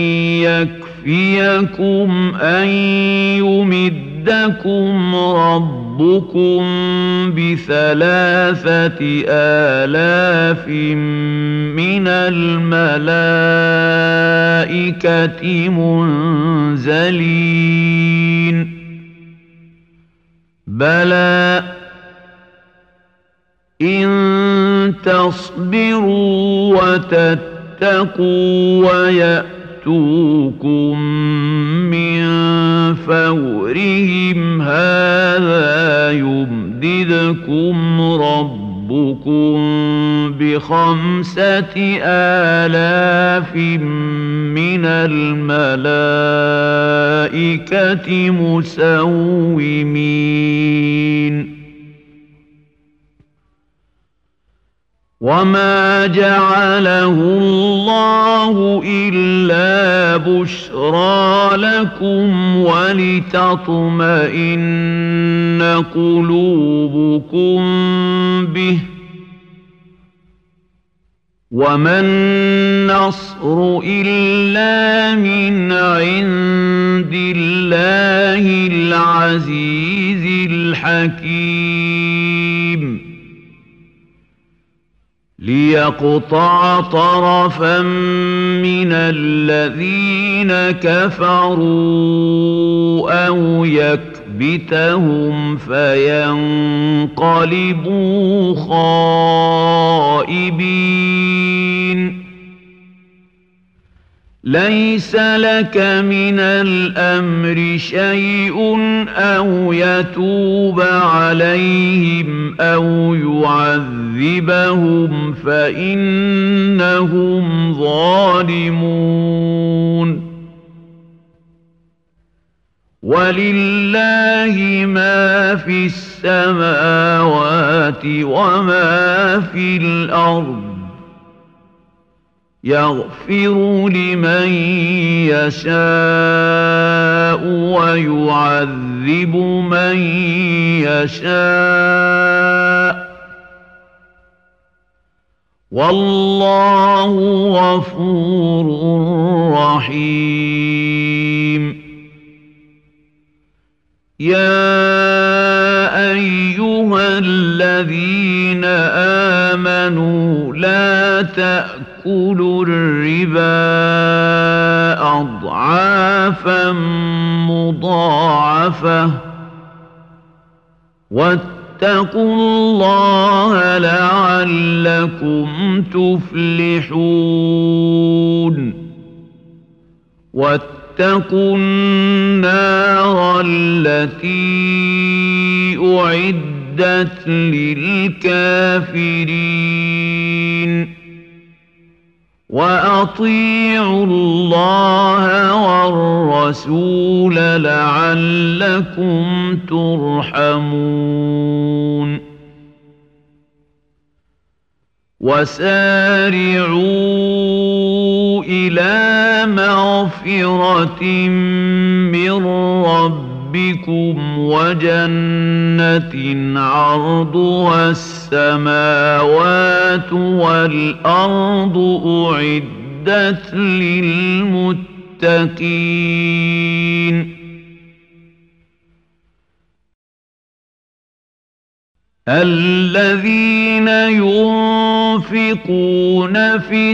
يكفيكم أن يمدكم ربكم ب3,000 من الملائكة منزلين بلى إن تصبروا وتتقوا ويأتوكم من فورهم هذا يمددكم ربكم ربكم ب5,000 من الملائكة مسومين وما جعله الله إلا بشرى لكم ولتطمئن قلوبكم به وما النصر إلا من عند الله العزيز الحكيم ليقطع طرفا من الذين كفروا أو يكبتهم فينقلبوا خائبين ليس لك من الأمر شيء أو يتوب عليهم أو يعذبهم فإنهم ظالمون ولله ما في السماوات وما في الأرض يغفر لمن يشاء ويعذب من يشاء والله غفور رحيم يا أيها الذين آمنوا لا تأكلوا الربا أضعافا مضاعفة واتقوا الله لعلكم تفلحون واتقوا النار التي أعدت للكافرين وأطيعوا الله والرسول لعلكم ترحمون وسارعوا إلى مغفرة من ربكم وجنة عرضها السماوات والأرض أعدت للمتقين الذين ينفقون في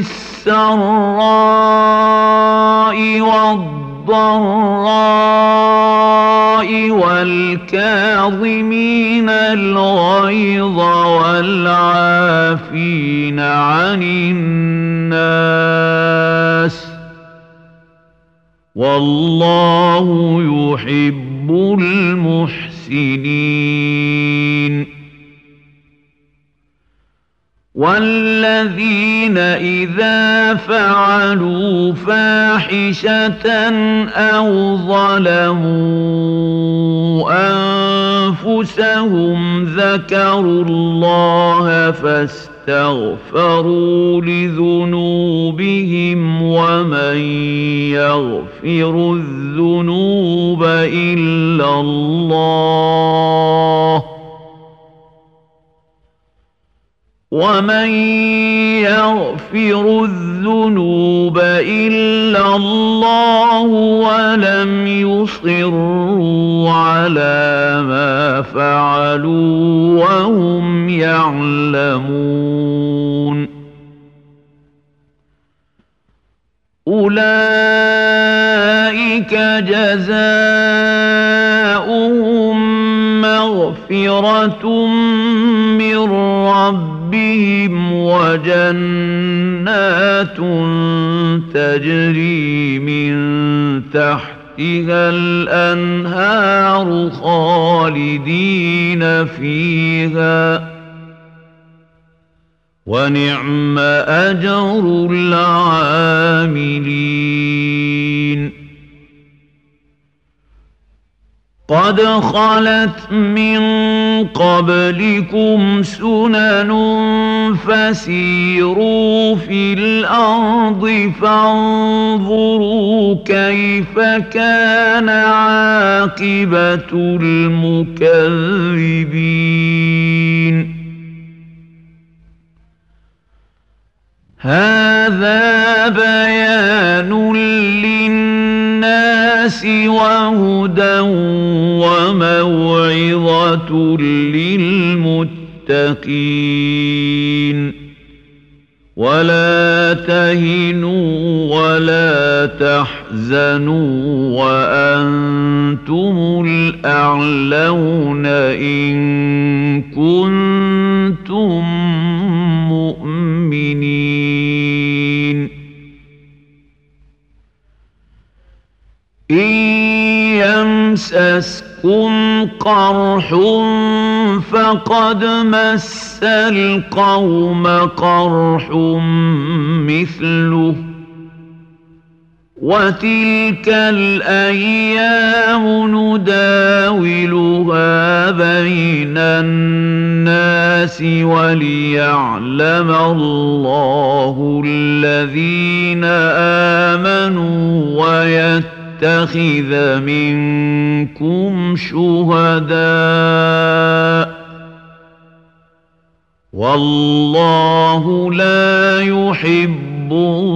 السراء والضراء والكاظمين الغيظ والعافين عن الناس والله يحب المحسنين والذين إذا فعلوا فاحشة أو ظلموا أنفسهم ذكروا الله فاستغفروا لذنوبهم ومن يغفر الذنوب إلا الله ولم يصروا على ما فعلوا وهم يعلمون أولئك جزاؤهم مغفرة من ربهم وجنات تجري من تحتها الأنهار خالدين فيها ونعم أجر العاملين قد خلت من قبلكم سنن فسيروا في الأرض فانظروا كيف كان عاقبة المكذبين هذا بيان للناس وهدى وموعظة للمتقين ولا تهنوا ولا تحزنوا وأنتم الأعلون إن كنتم مؤمنين إن يمسسكم قرح فقد مس القوم قرح مثله وتلك الأيام نداولها بين الناس وليعلم الله الذين آمنوا ويتخذ منكم شهداء والله لا يحب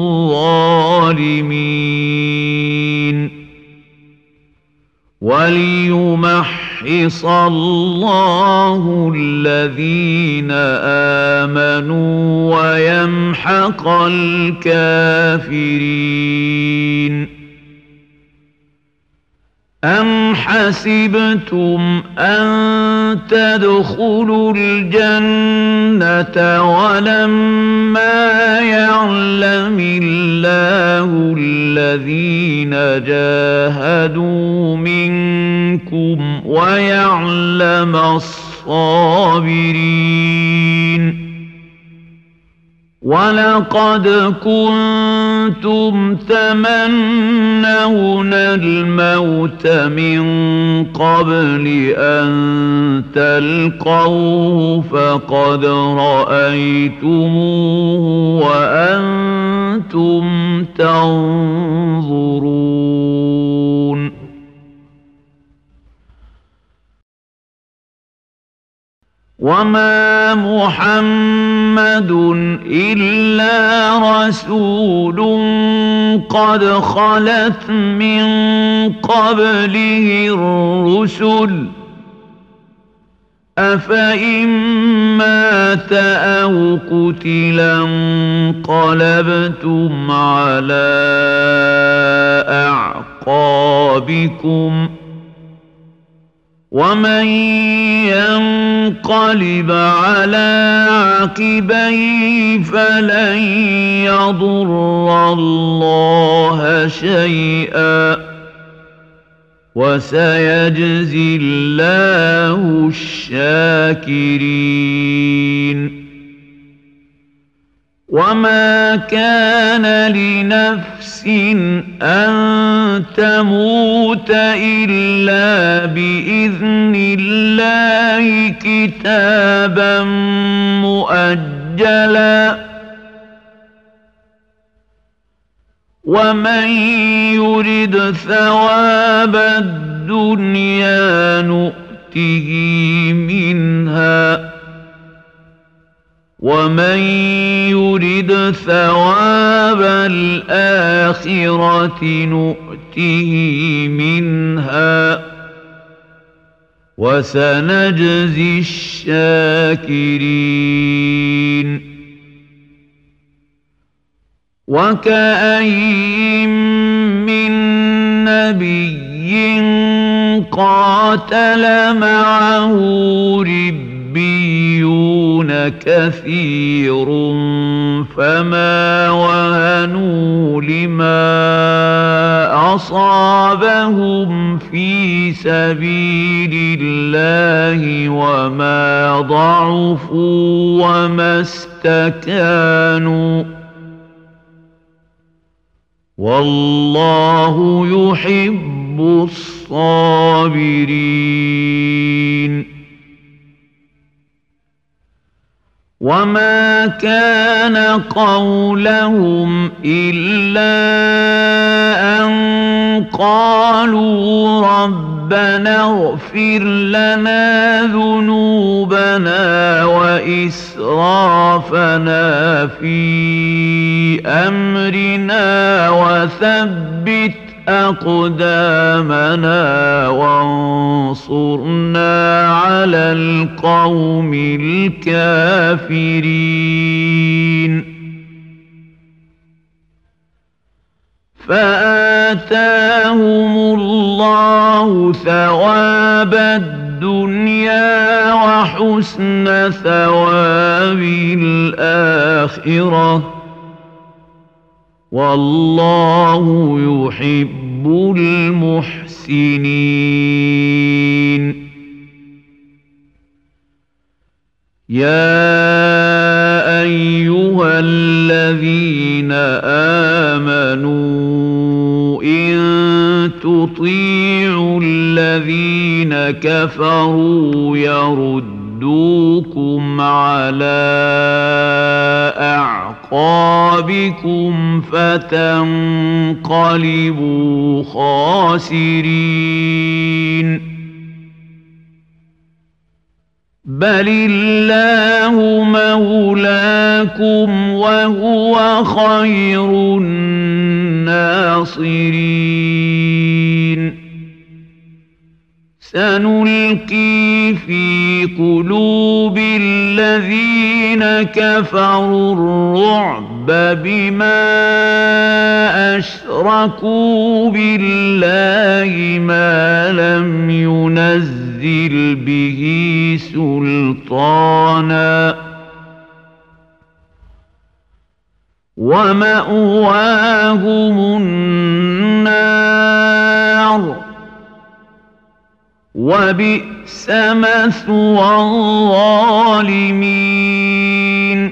الظالمين وليمحص الله الذين آمنوا ويمحق الكافرين أم حسبتم أن تدخلوا الجنة ولما يعلم الله الذين جاهدوا منكم ويعلم الصابرين ولقد كنتم تمنون الموت من قبل أن تلقوه فقد رأيتموه وأنتم تنظرون وما محمد إلا رسول قد خلت من قبله الرسل أفإن مات أو قتلا انقلبتم على أعقابكم ومن ينقلب على عقبيه فلن يضر الله شيئا وسيجزي الله الشاكرين وما كان لنفس أن تموت إلا بإذن الله كتابا مؤجلا ومن يرد ثواب الدنيا نؤته منها ومن يرد ثواب الآخرة نؤته منها وسنجزي الشاكرين وكأين من نبي قاتل معه ربيون كثير فما وهنوا لما أصابهم في سبيل الله وما ضعفوا وما استكانوا والله يحب الصابرين. وما كان قولهم إلا أن قالوا ربنا اغفر لنا ذنوبنا وإسرافنا في أمرنا وثبت أقدامنا وانصرنا على القوم الكافرين. فآتاهم الله ثواب الدنيا وحسن ثواب الآخرة والله يحب المحسنين. يا أيها الذين آمنوا إن تطيعوا الذين كفروا يردوكم على أعقابكم فتنقلبوا خاسرين. بل الله مولاكم وهو خير الناصرين. سنلقي في قلوب الذين كفروا الرعب بما أشركوا بالله ما لم ينزل به سلطانا ومأواهم النار وبئس مثوى الظالمين.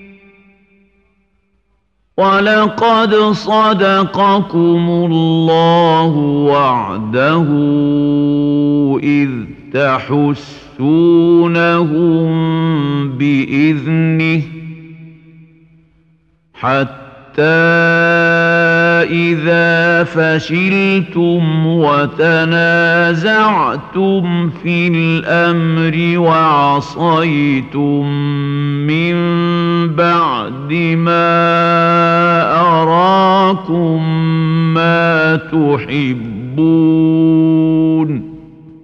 ولقد صدقكم الله وعده إذ تحسونهم بإذنه حتى إذا فشلتم وتنازعتم في الأمر وعصيتم من بعد ما أراكم ما تحبون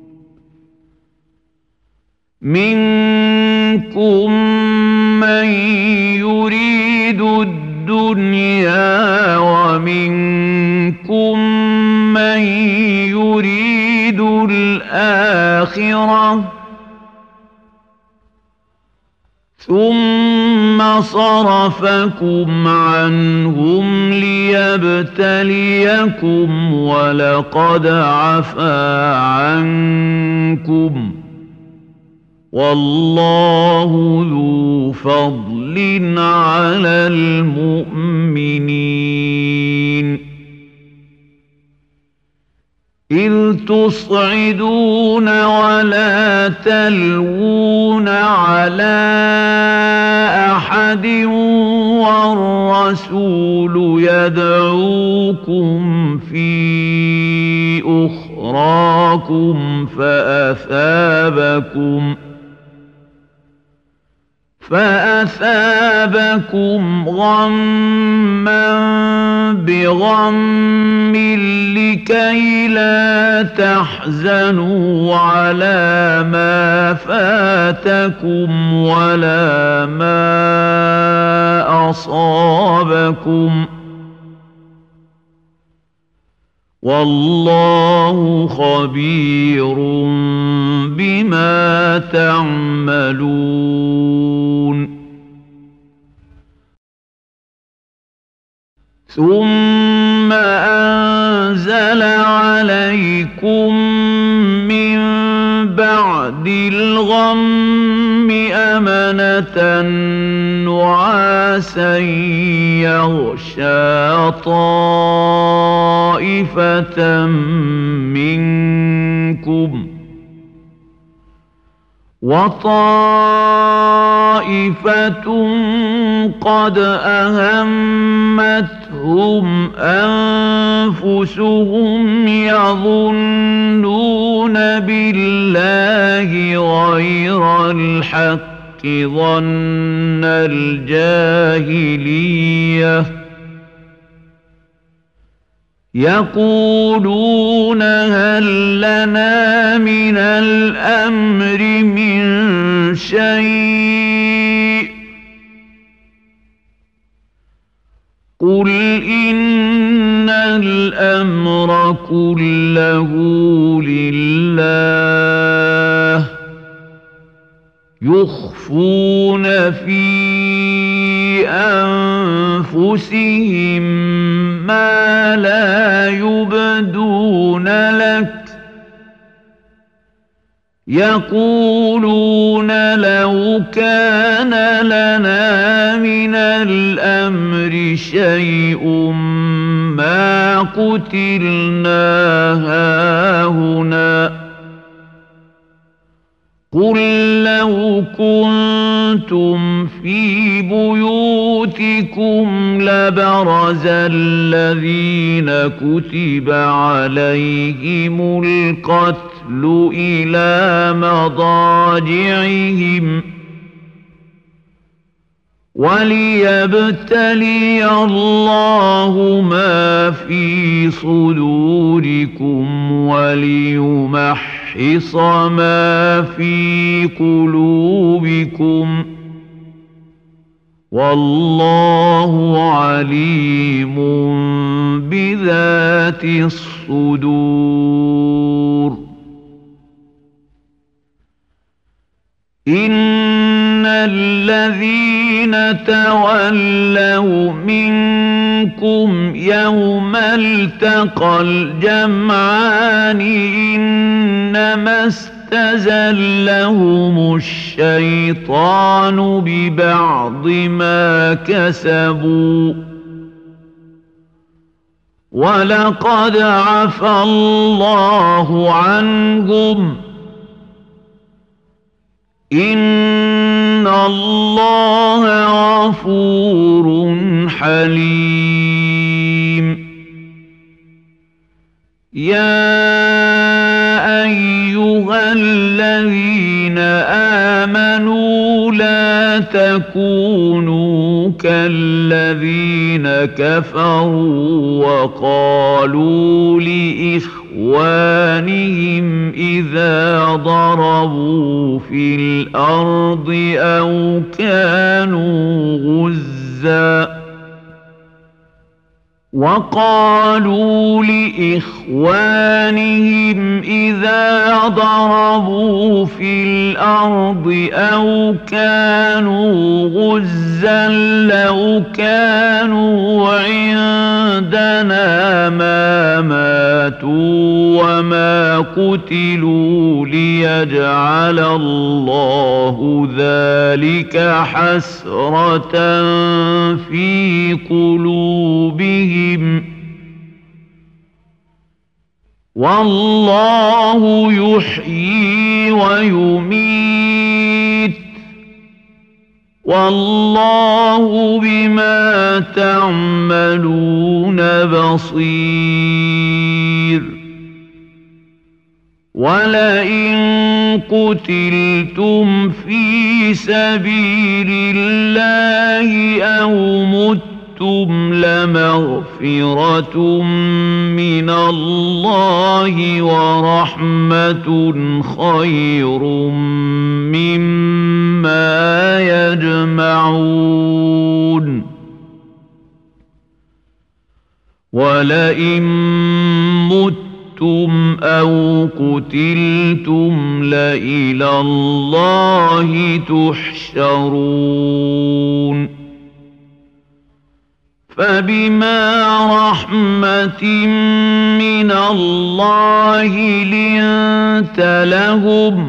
منكم من يريد الدنيا ومنكم من يريد الآخرة ثم صرفكم عنهم ليبتليكم ولقد عفا عنكم والله ذو فضل على المؤمنين. إذ تصعدون ولا تلوون على أحد والرسول يدعوكم في أخراكم فأثابكم غما بغم لكي لا تحزنوا على ما فاتكم ولا ما أصابكم والله خبير بما تعملون. ثم أنزل عليكم من بعد الغم أمنة نعاسا يغشى طائفة منكم وطائفة قد أهمتهم أنفسهم يظنون بالله غير الحق ظن الجاهلية يقولون هل لنا من الأمر من شيء قل إن الأمر كله لله يخفون في أنفسهم ما لا يبدون لك يقولون لو كان لنا من الأمر شيء ما قتلنا هاهنا قل لو كنتم في بيوتكم لبرز الذين كتب عليهم القتل إلى مضاجعهم وليبتلي الله ما في صدوركم وليمحص ما في قلوبكم والله عليم بذات الصدور إن الذين تولوا منكم يوم التقى الجمعان إنما استزلهم الشيطان ببعض ما كسبوا ولقد عفى الله عنهم إن الله غفور حليم يا أيها الذين آمنوا لا تكونوا كالذين كفروا وقالوا لإخوانهم إذا ضربوا في الأرض أو كانوا غزاً وقالوا لإخوانهم إذا ضربوا في الأرض أو كانوا غزا لو كانوا عندنا ما ماتوا وما قتلوا ليجعل الله ذلك حسرة في قلوبهم والله يحيي ويميت والله بما تعملون بصير ولئن قتلتم في سبيل الله أو متم لمغفرة من الله ورحمة خير مما يجمعون ولئن متم أو قتلتم لإلى الله تحشرون فبما رحمة من الله لنت لهم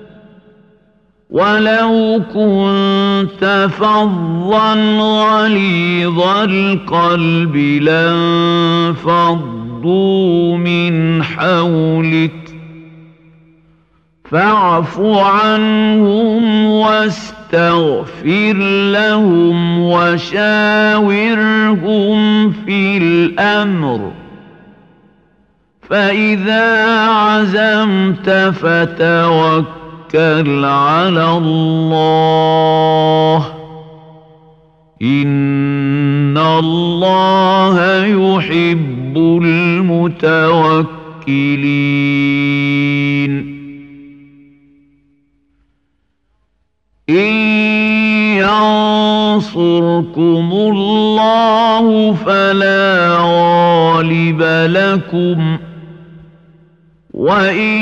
ولو كنت فظا غليظ القلب لانفضوا من حولك فاعف عنهم واستغفر لهم وشاورهم في الأمر فإذا عزمت فتوكل على الله إن الله يحب المتوكلين إن ينصركم الله فلا غالب لكم وإن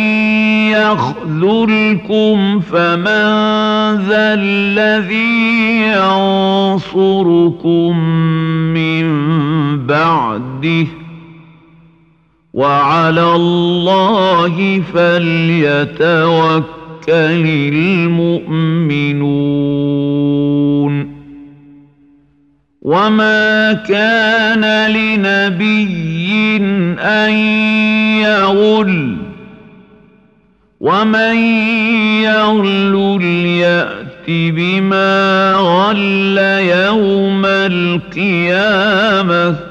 يخذلكم فمن ذا الذي ينصركم من بعده وعلى الله فليتوكل المؤمنون وما كان لنبي أن يغل ومن يغل يأت بما غل يوم القيامة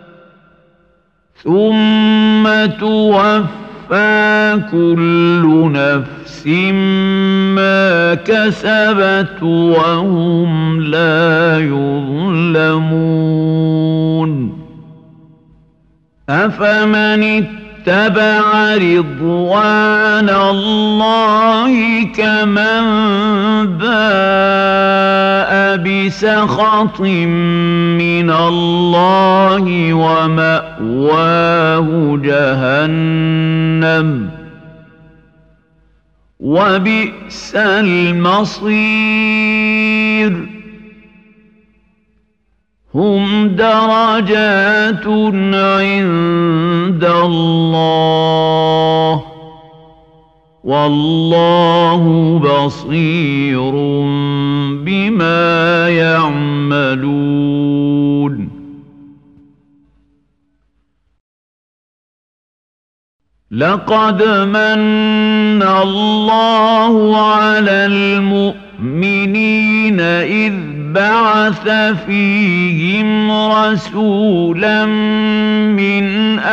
ثم توفى كل نفس ما كسبت وهم لا يظلمون أفمن اتبع رضوان الله كمن باء بسخط من الله ومأواه جهنم وبئس المصير هم درجات عند الله والله بصير بما يعملون لقد من الله على المؤمنين إذ بعث فيهم رسولا من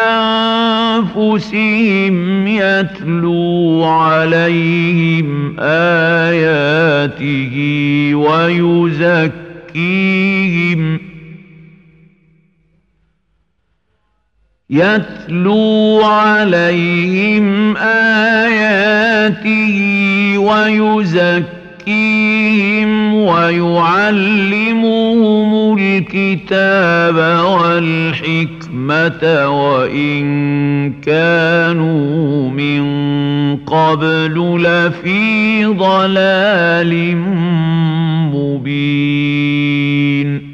أنفسهم يتلو عليهم آياته ويزكيهم ويعلمهم الكتاب والحكمة وإن كانوا من قبل لفي ضلال مبين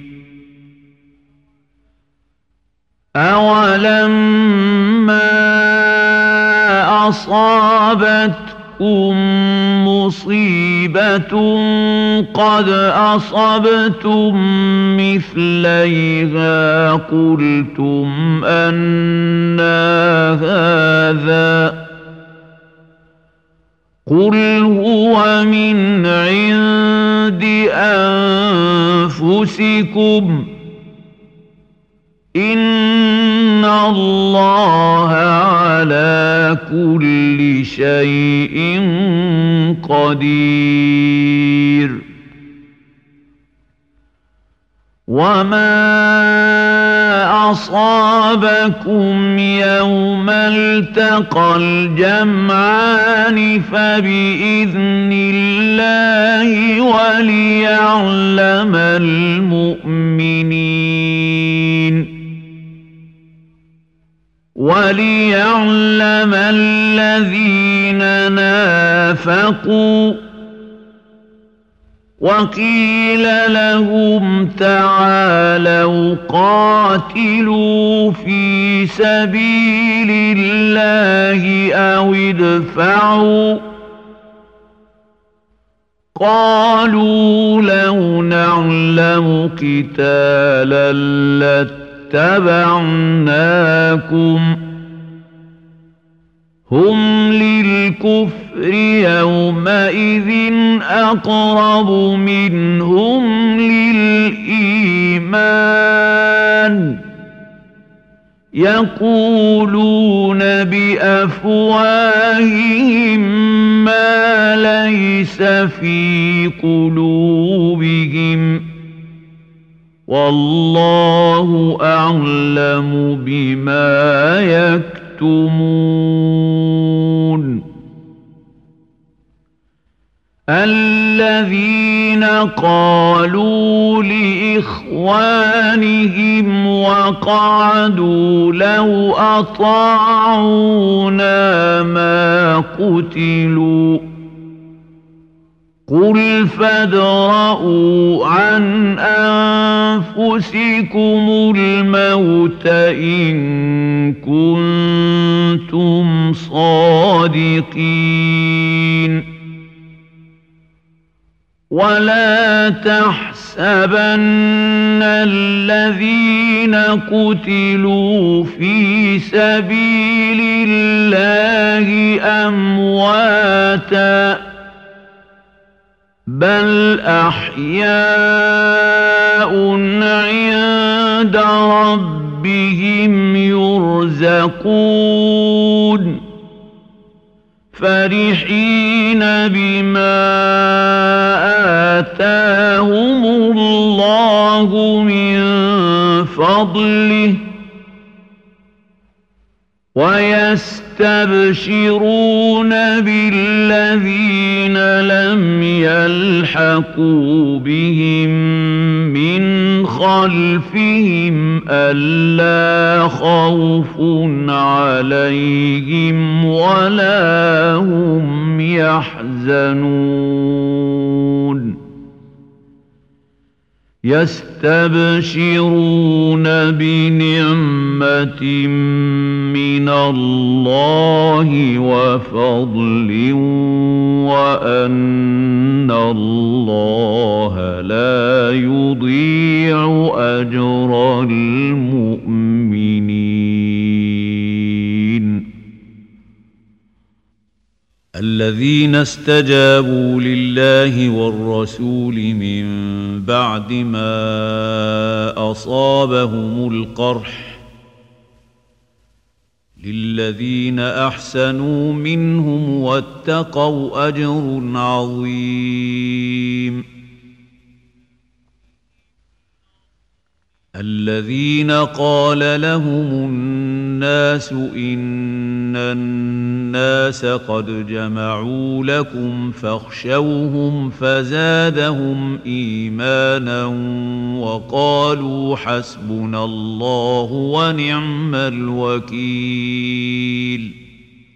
أولما أصابتكم مصيبة قد أصبتم مثليها قلتم أنى هذا قل هو من عند أنفسكم إن الله على كل شيء قدير وما أصابكم يوم التقى الجمعان فبإذن الله وليعلم الذين نافقوا وقيل لهم تعالوا قاتلوا في سبيل الله أو ادفعوا قالوا لو نعلم قتالا لاتبعناكم هم للكفر يومئذ أقرب منهم للإيمان يقولون بأفواههم ما ليس في قلوبهم والله أعلم بما يكتمون الذين قالوا لإخوانهم وقعدوا لو أطاعونا ما قتلوا قل فادرءوا عن أنفسكم الموت إن كنتم صادقين ولا تحسبن الذين قتلوا في سبيل الله أمواتا بل أحياء عند ربهم يرزقون فرحين بما آتاهم الله من فضله ويستبشرون بالذين لم يلحقوا بهم من خلفهم ألا خوف عليهم ولا هم يحزنون يستبشرون بنعمة من الله وفضل وأن الله لا يضيع أجر المؤمنين الذين استجابوا لله والرسول من بعد ما أصابهم القرح للذين أحسنوا منهم واتقوا أجر عظيم الذين قال لهم الناس إن الناس قد جمعوا لكم فاخشوهم فزادهم إيمانا وقالوا حسبنا الله ونعم الوكيل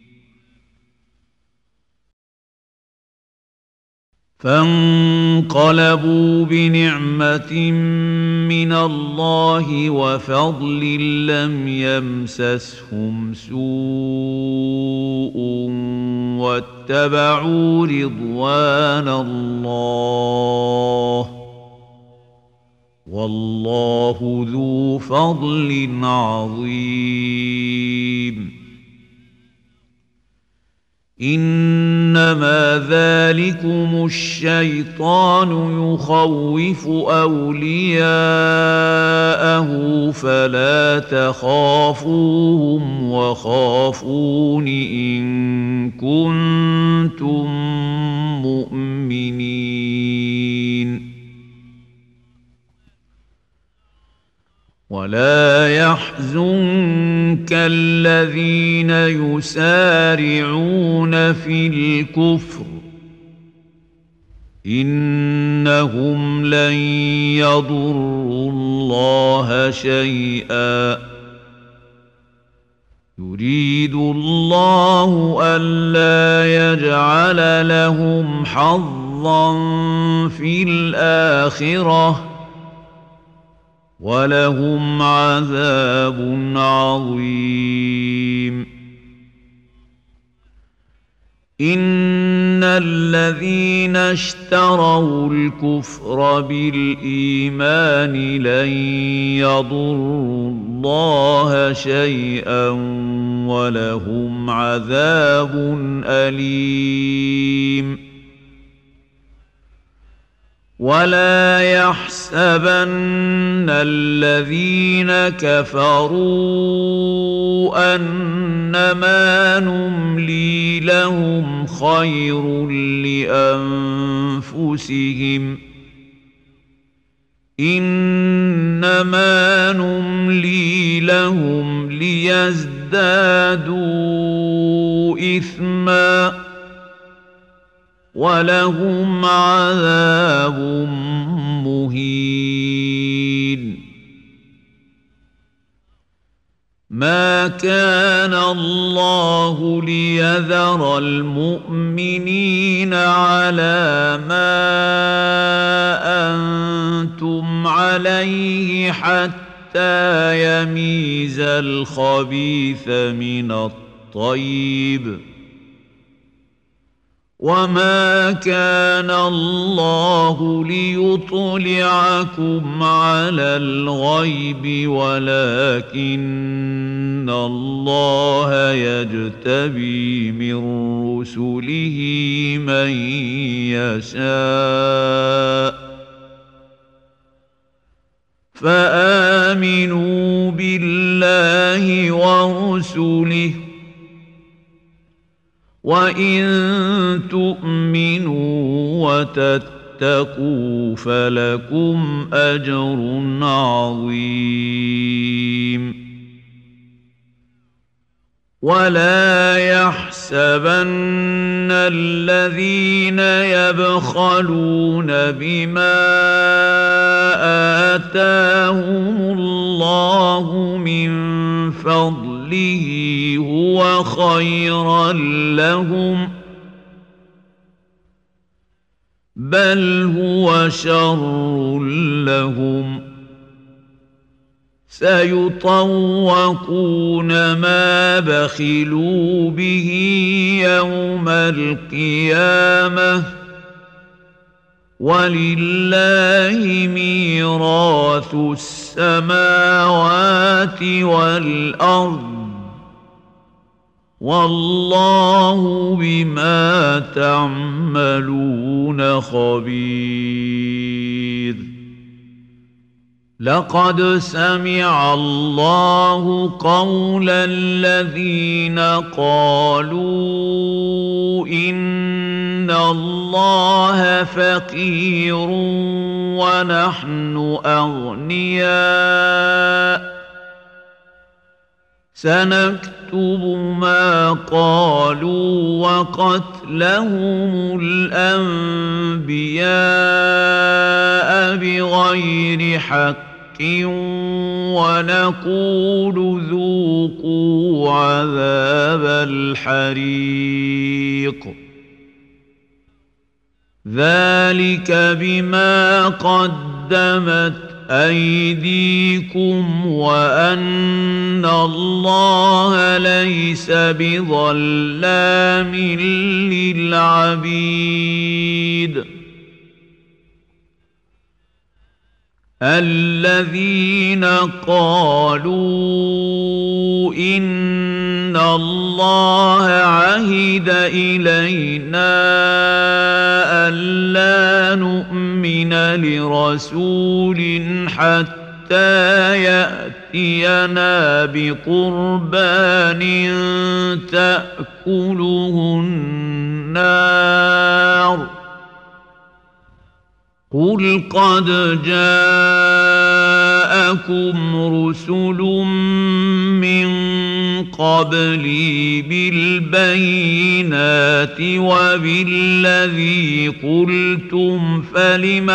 فانقلبوا بنعمة من الله وفضل لم يمسسهم سوء واتبعوا رضوان الله والله ذو فضل عظيم إنما ذلكم الشيطان يخوف أولياءه فلا تخافوهم وخافون إن كنتم مؤمنين ولا يحزنك الذين يسارعون في الكفر إنهم لن يضروا الله شيئا يريد الله ألا يجعل لهم حظا حظا في الآخرة ولهم عذاب عظيم إن الذين اشتروا الكفر بالإيمان لن يضروا الله شيئا ولهم عذاب أليم ولا يحسبن الذين كفروا أنما نملي لهم خير لأنفسهم إنما نملي لهم ليزدادوا إثما ولهم عذاب مهين ما كان الله ليذر المؤمنين على ما أنتم عليه حتى يميز الخبيث من الطيب وما كان الله ليطلعكم على الغيب ولكن الله يجتبي من رسله من يشاء فآمنوا بالله ورسله وإن تؤمنوا وتتقوا فلكم أجر عظيم ولا يحسبن الذين يبخلون بما آتاهم الله من فضله هو خيرا لهم بل هو شر لهم سيطوقون ما بخلوا به يوم القيامة ولله ميراث السماوات والأرض والله بما تعملون خبير لقد سمع الله قول الذين قالوا إن الله فقير ونحن أغنياء سنكتب ما قالوا وقتلهم الأنبياء بغير حق ونقول ذوقوا عذاب الحريق ذلك بما قدمت أيديكم وأن الله ليس بظلام للعبيد الذين قالوا إن الله عهد إلينا ألا نؤمن لرسول حتى يأتينا بقربان تأكله النار قل قد جاءكم رسل من قبلي بالبينات وبالذي قلتم فلم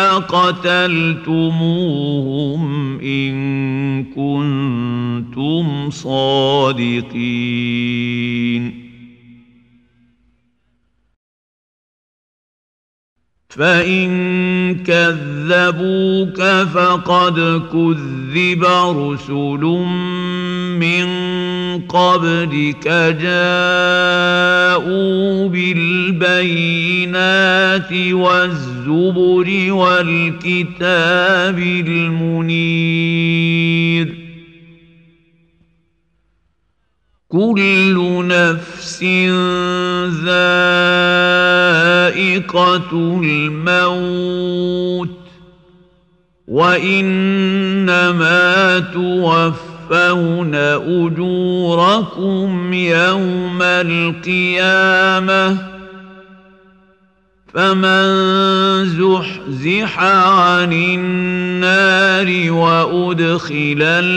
قتلتموهم إن كنتم صادقين فإن كذبوك فقد كذب رسل من قبلك جاءوا بالبينات والزبر والكتاب المنير كل نفس ذائقة الموت وإنما توفون أجوركم يوم القيامة فمن زحزح عن النار وأدخل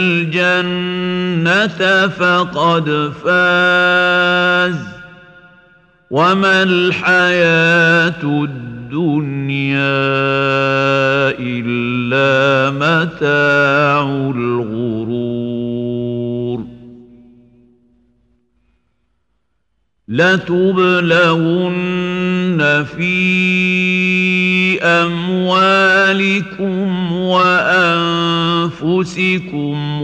الجنة فقد فاز وما الحياة الدنيا إلا متاع الغرور لتبلغن في أموالكم وأنفسكم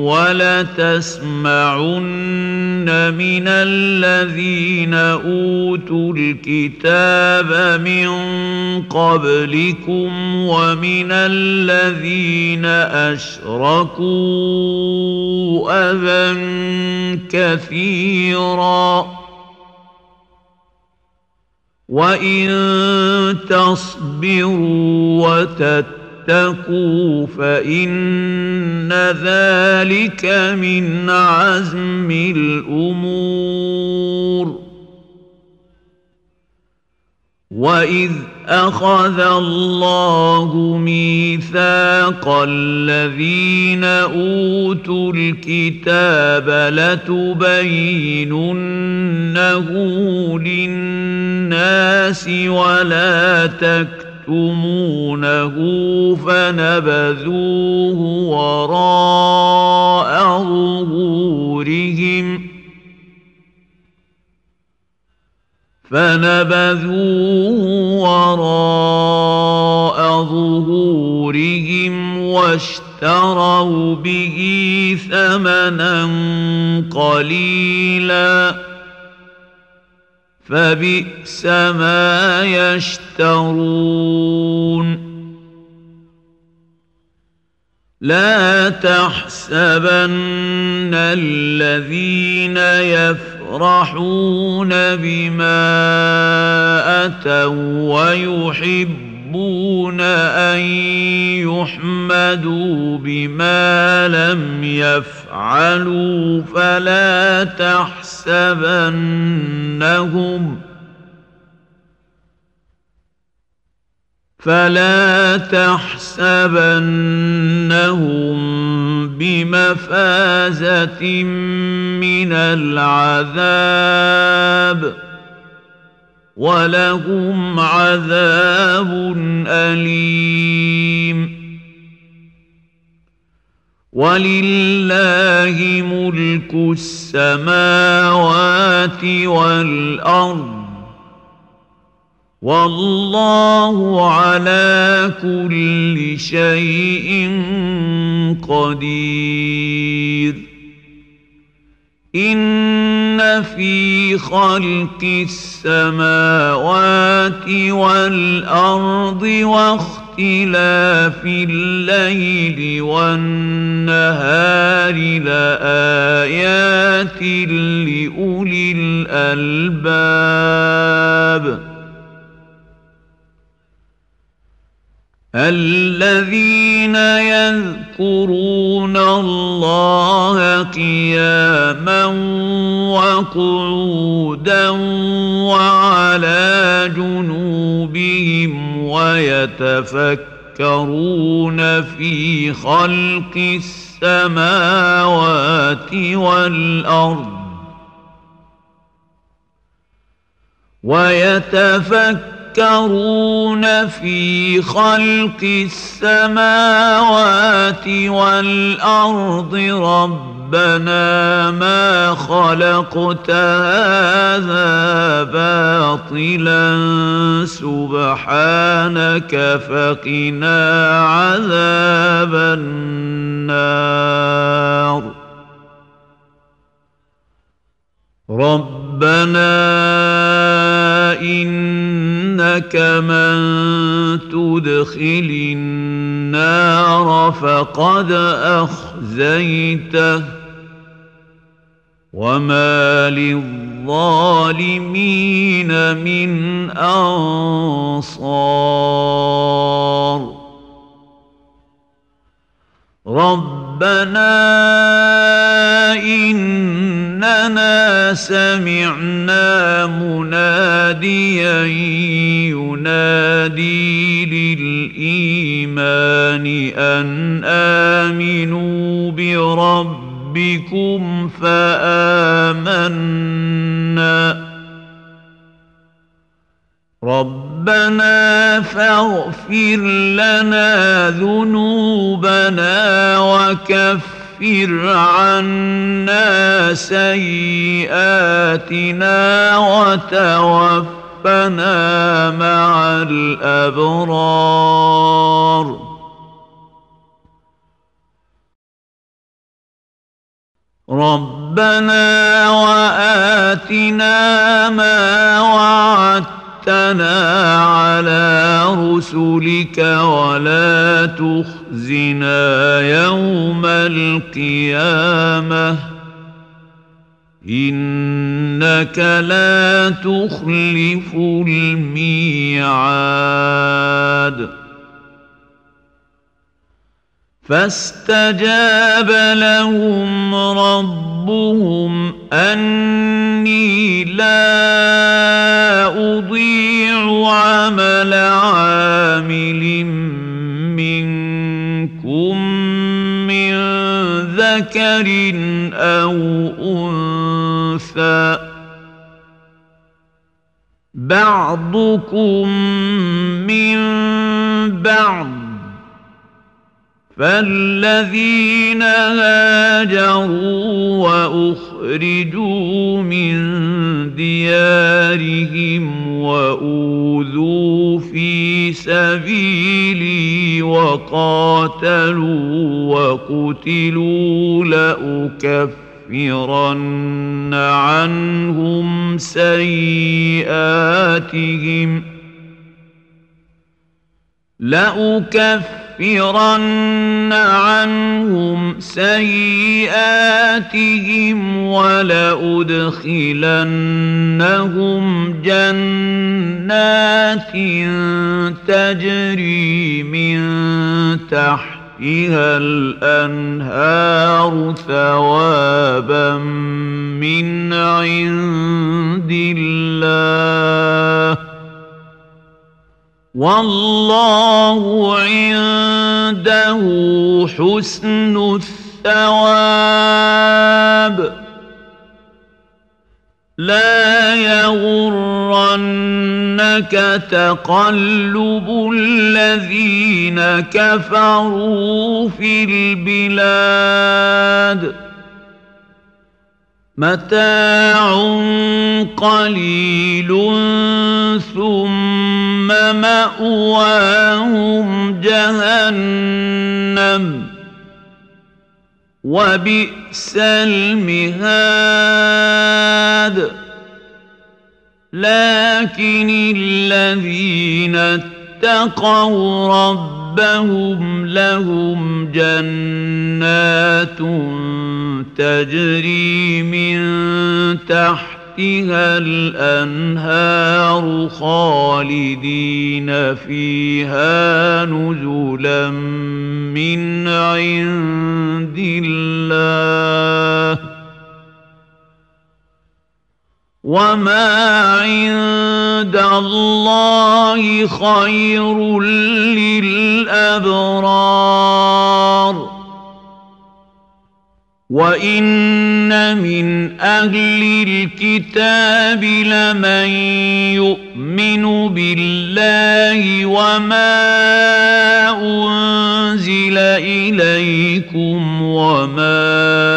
ولتسمعن من الذين أوتوا الكتاب من قبلكم ومن الذين أشركوا أذى كثيرا وإن تصبروا وتتقوا فإن ذلك من عزم الأمور وإذ أخذ الله ميثاق الذين أوتوا الكتاب لتبيننه للناس ولا تكتمونه فنبذوه وراء ظهورهم واشتروا به ثمنا قليلا فبئس ما يشترون لا تحسبن الذين يفرحون بما أتوا ويحبون أن يحمدوا بما لم يفعلوا فلا تحسبنهم بمفازة من العذاب ولهم عذاب أليم ولله ملك السماوات والأرض والله على كل شيء قدير إن في خلق السماوات والأرض واختلاف الليل والنهار لآيات لأولي الألباب الذين يذكرون الله قياما وقعودا وعلى جنوبهم ويتفكرون في خلق السماوات والأرض يتفكرون في خلق السماوات والأرض ربنا ما خلقت هذا باطلا سبحانك فقنا عذاب النار ربنا إنك من تدخل النار فقد أخزيته وما للظالمين من أنصار ربنا إننا سمعنا مناديا ينادي للإيمان أن آمنوا بربكم فآمنا ربنا فاغفر لنا ذنوبنا وكفر عنا سيئاتنا وتوفنا مع الأبرار ربنا وآتنا ما وعدتنا على رسلك ولا تخزنا يوم القيامة إنك لا تخلف الميعاد فاستجاب لهم ربهم أني لا أضيع عمل عامل منكم من ذكر أو أنثى بعضكم من بعض فالذين هاجروا وأخرجوا من ديارهم وأوذوا في سبيلي وقاتلوا وقتلوا لأكفرن عنهم سيئاتهم ولأدخلنهم جنات تجري من تحتها الأنهار ثوابا من عند الله والله عنده حسن الثواب لا يغرنك تقلب الذين كفروا في البلاد متاع قليل ثم مأواهم جهنم وبئس المهاد لكن الذين اتقوا ربهم لهم جنات تجري من تحتها الأنهار خالدين فيها نزلا من عند الله وما عند الله خير للأبرار وإن من أهل الكتاب لمن يؤمن بالله وما أنزل إليكم وما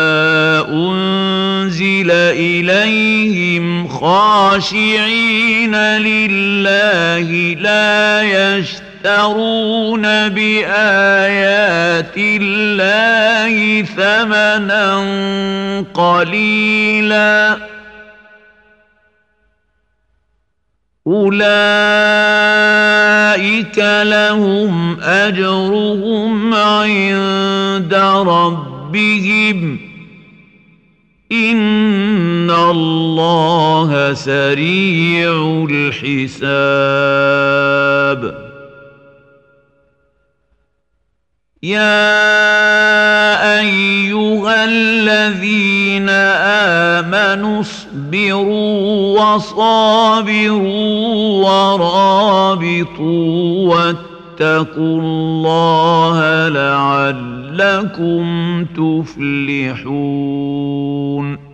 أنزل إليهم خاشعين لله لا يشترون بآيات الله ثمنا قليلا أولئك لهم أجرهم عند ربهم إن الله سريع الحساب يا أيها الذين آمنوا اصبروا وصابروا ورابطوا واتقوا الله لعلكم تفلحون